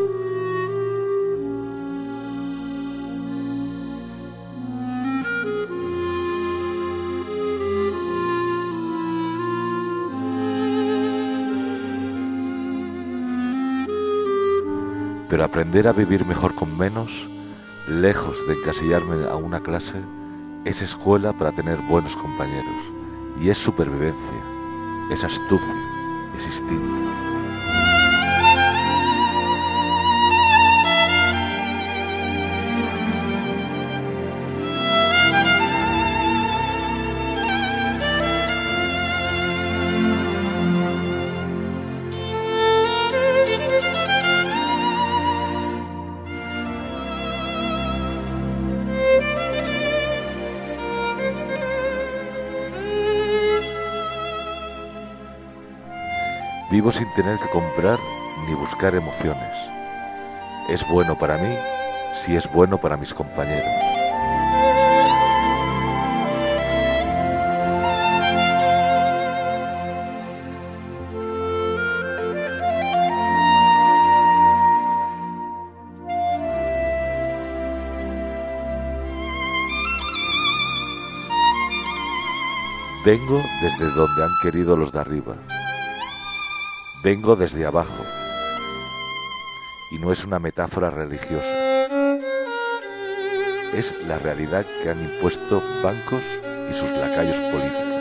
S1: Pero aprender a vivir mejor con menos, lejos de encasillarme a una clase, es escuela para tener buenos compañeros. Y es supervivencia, es astucia, es instinto. Vivo sin tener que comprar ni buscar emociones. Es bueno para mí si es bueno para mis compañeros. Vengo desde donde han querido los de arriba. Vengo desde abajo, y no es una metáfora religiosa. Es la realidad que han impuesto bancos y sus lacayos políticos.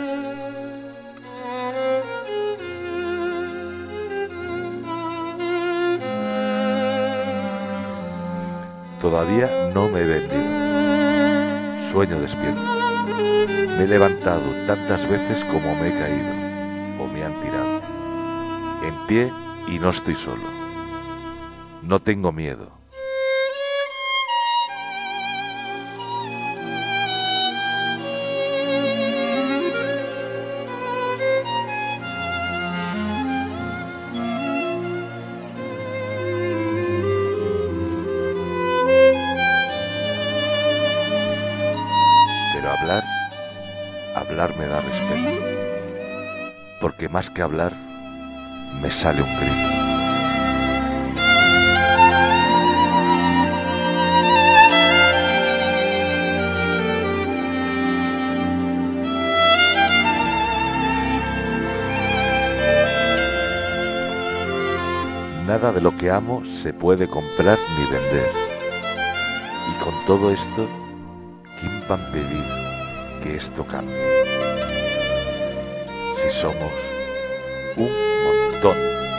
S1: Todavía no me he vendido. Sueño despierto. Me he levantado tantas veces como me he caído o me han tirado. En pie y no estoy solo. No tengo miedo. Pero hablar, hablar me da respeto. Porque más que hablar, me sale un grito. Nada de lo que amo se puede comprar ni vender. Y con todo esto, ¿quién va a impedir que esto cambie? Si somos un montón.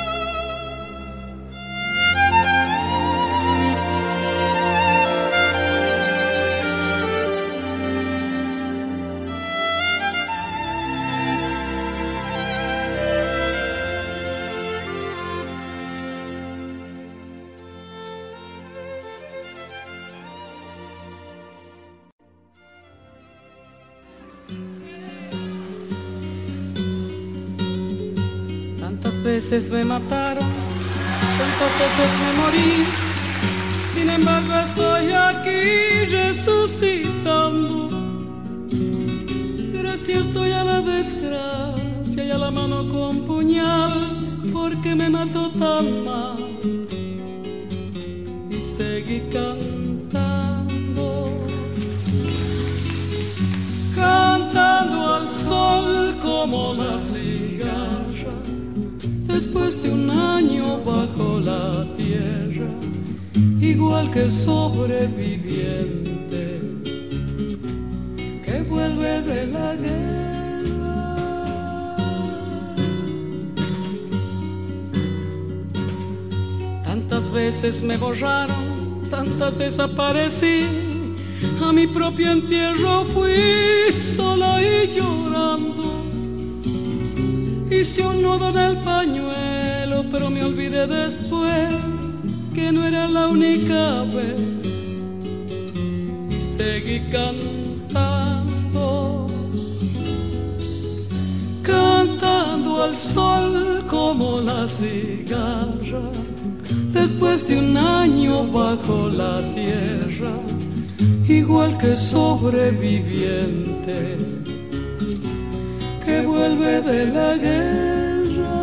S3: Tantas veces me mataron, tantas veces me morí, sin embargo estoy aquí resucitando. Gracias estoy a la desgracia y a la mano con puñal, porque me mató tan mal. Y seguí cantando, cantando al sol como la cigarra. Después de un año bajo la tierra, igual que sobreviviente que vuelve de la guerra. Tantas veces me borraron, tantas desaparecí, a mi propio entierro fui sola y llorando. Hice un nudo en el pañuelo, pero me olvidé después que no era la única vez. Y seguí cantando, cantando al sol como la cigarra. Después de un año bajo la tierra, igual que sobreviviente que vuelve de la guerra.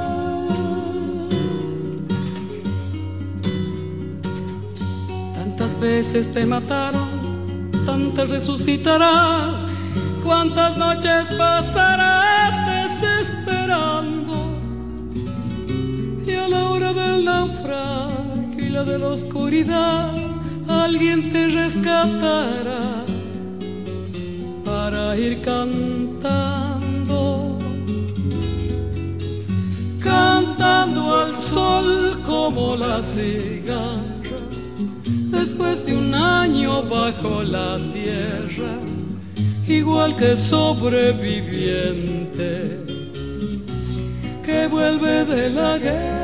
S3: Tantas veces te mataron, tantas resucitarás, cuántas noches pasarás desesperando, y a la hora del naufragio y la de la oscuridad, alguien te rescatará para ir cantando, cantando al sol como la cigarra. Después de un año bajo la tierra, igual que sobreviviente que vuelve de la guerra.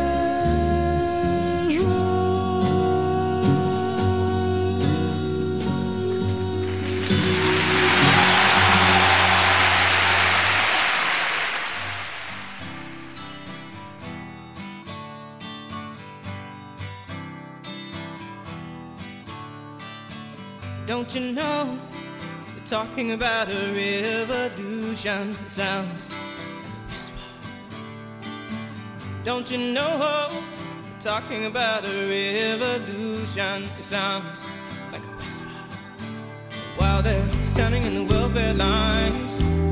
S4: Don't you know, we're talking about a revolution. It sounds like a whisper. Don't you know, we're talking about a revolution. It sounds like a whisper. While they're standing in the welfare lines,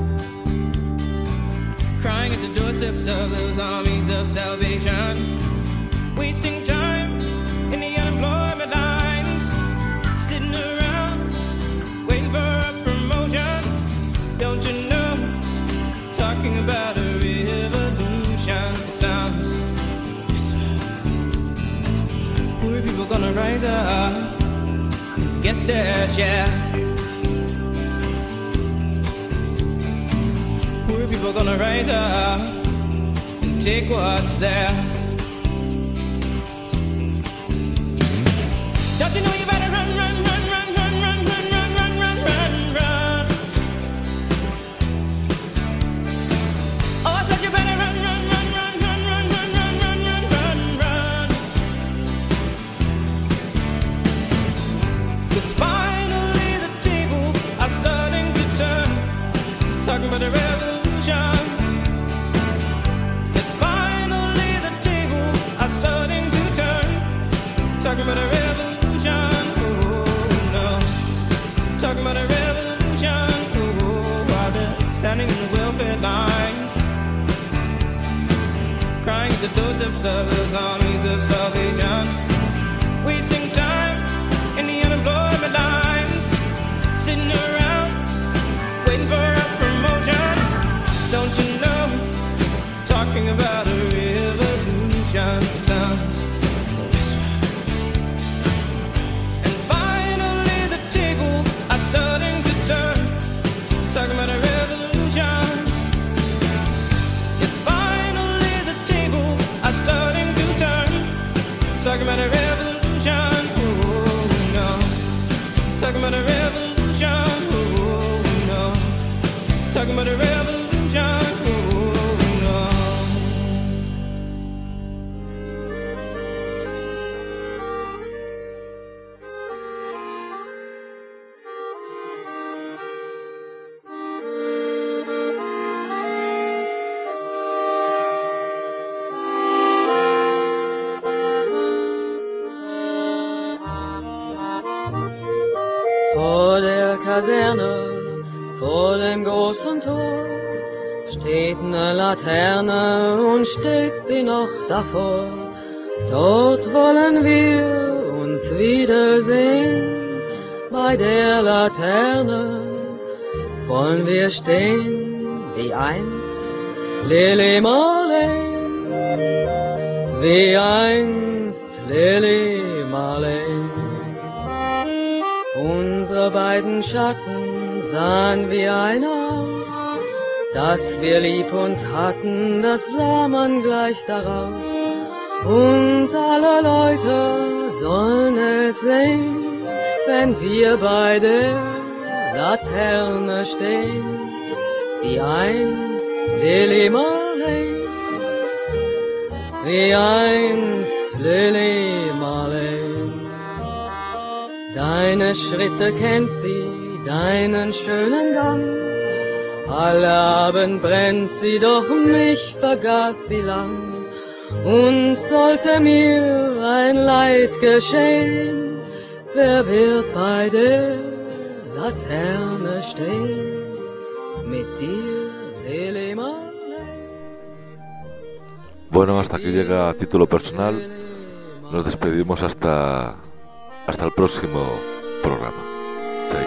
S4: crying at the doorsteps of those armies of salvation, wasting time in the unemployment lines, sitting around waiting for a promotion. Don't you know, talking about a revolution sounds whisper. Poor people gonna rise up, get their share. Poor people gonna rise up and take what's theirs. Don't you know you better run, run, run, run, run, run, run, run, run, run, run, run. Oh, I said you better run, run, run, run, run, run, run, run, run, run, run, run. 'Cause finally the tables are starting to turn, talking about a revolution. 'Cause finally the tables are starting to turn, talking about a revolution. Talking about a revolution, oh, while they're standing in the welfare lines, crying at the doorsteps of those armies of salvation, wasting time in the unemployment lines, sitting around waiting for a promotion. Don't you know, talking about
S3: Talking about a revolution, oh no. Talking about a revolution, oh no.
S6: Vor der Kaserne, vor dem großen Tor, steht eine Laterne und steht sie noch davor. Dort wollen wir uns wiedersehen, bei der Laterne wollen wir stehen, wie einst Lili Marleen, wie einst Lili Marleen. Unsere beiden Schatten sahen wie ein aus, dass wir lieb uns hatten, das sah man gleich daraus. Und alle Leute sollen es sehen, wenn wir bei der Laterne stehen, wie einst Lili Marleen, wie einst Lili Marleen. Deine Schritte kennt sie, deinen schönen Gang. Alle Abend brennt sie, doch mich vergaß sie lang. Und sollte mir ein Leid geschehen, wer wird bei der Laterne stehen? Mit dir, Lili Marleen.
S1: Bueno, hasta aquí llega a título personal. Nos despedimos hasta... Hasta el próximo programa. Chai.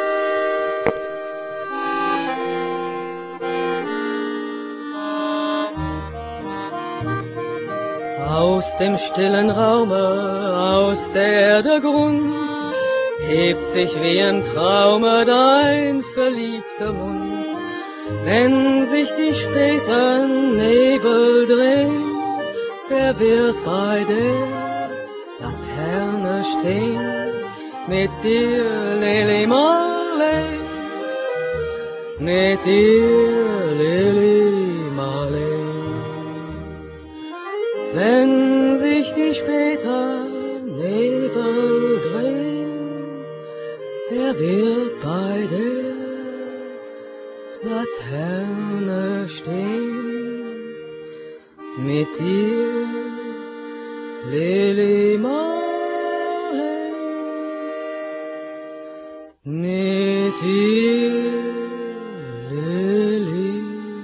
S6: Aus dem stillen Raume, aus der Erde Grund, hebt sich wie im Traume dein verliebter Mund. Wenn sich die späten Nebel drehen, wer wird bei der Laterne stehen, mit dir, Lili Marleen, mit dir, Lili Marleen. Wenn sich die späten Nebel drehen, wer wird bei der Laterne stehen, mit dir, Lili Marleen, mit dir, Lili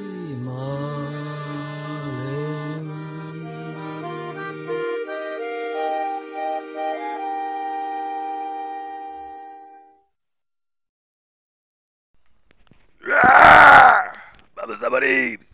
S6: Marleen.
S1: ¡Ah! ¡Vamos a morir!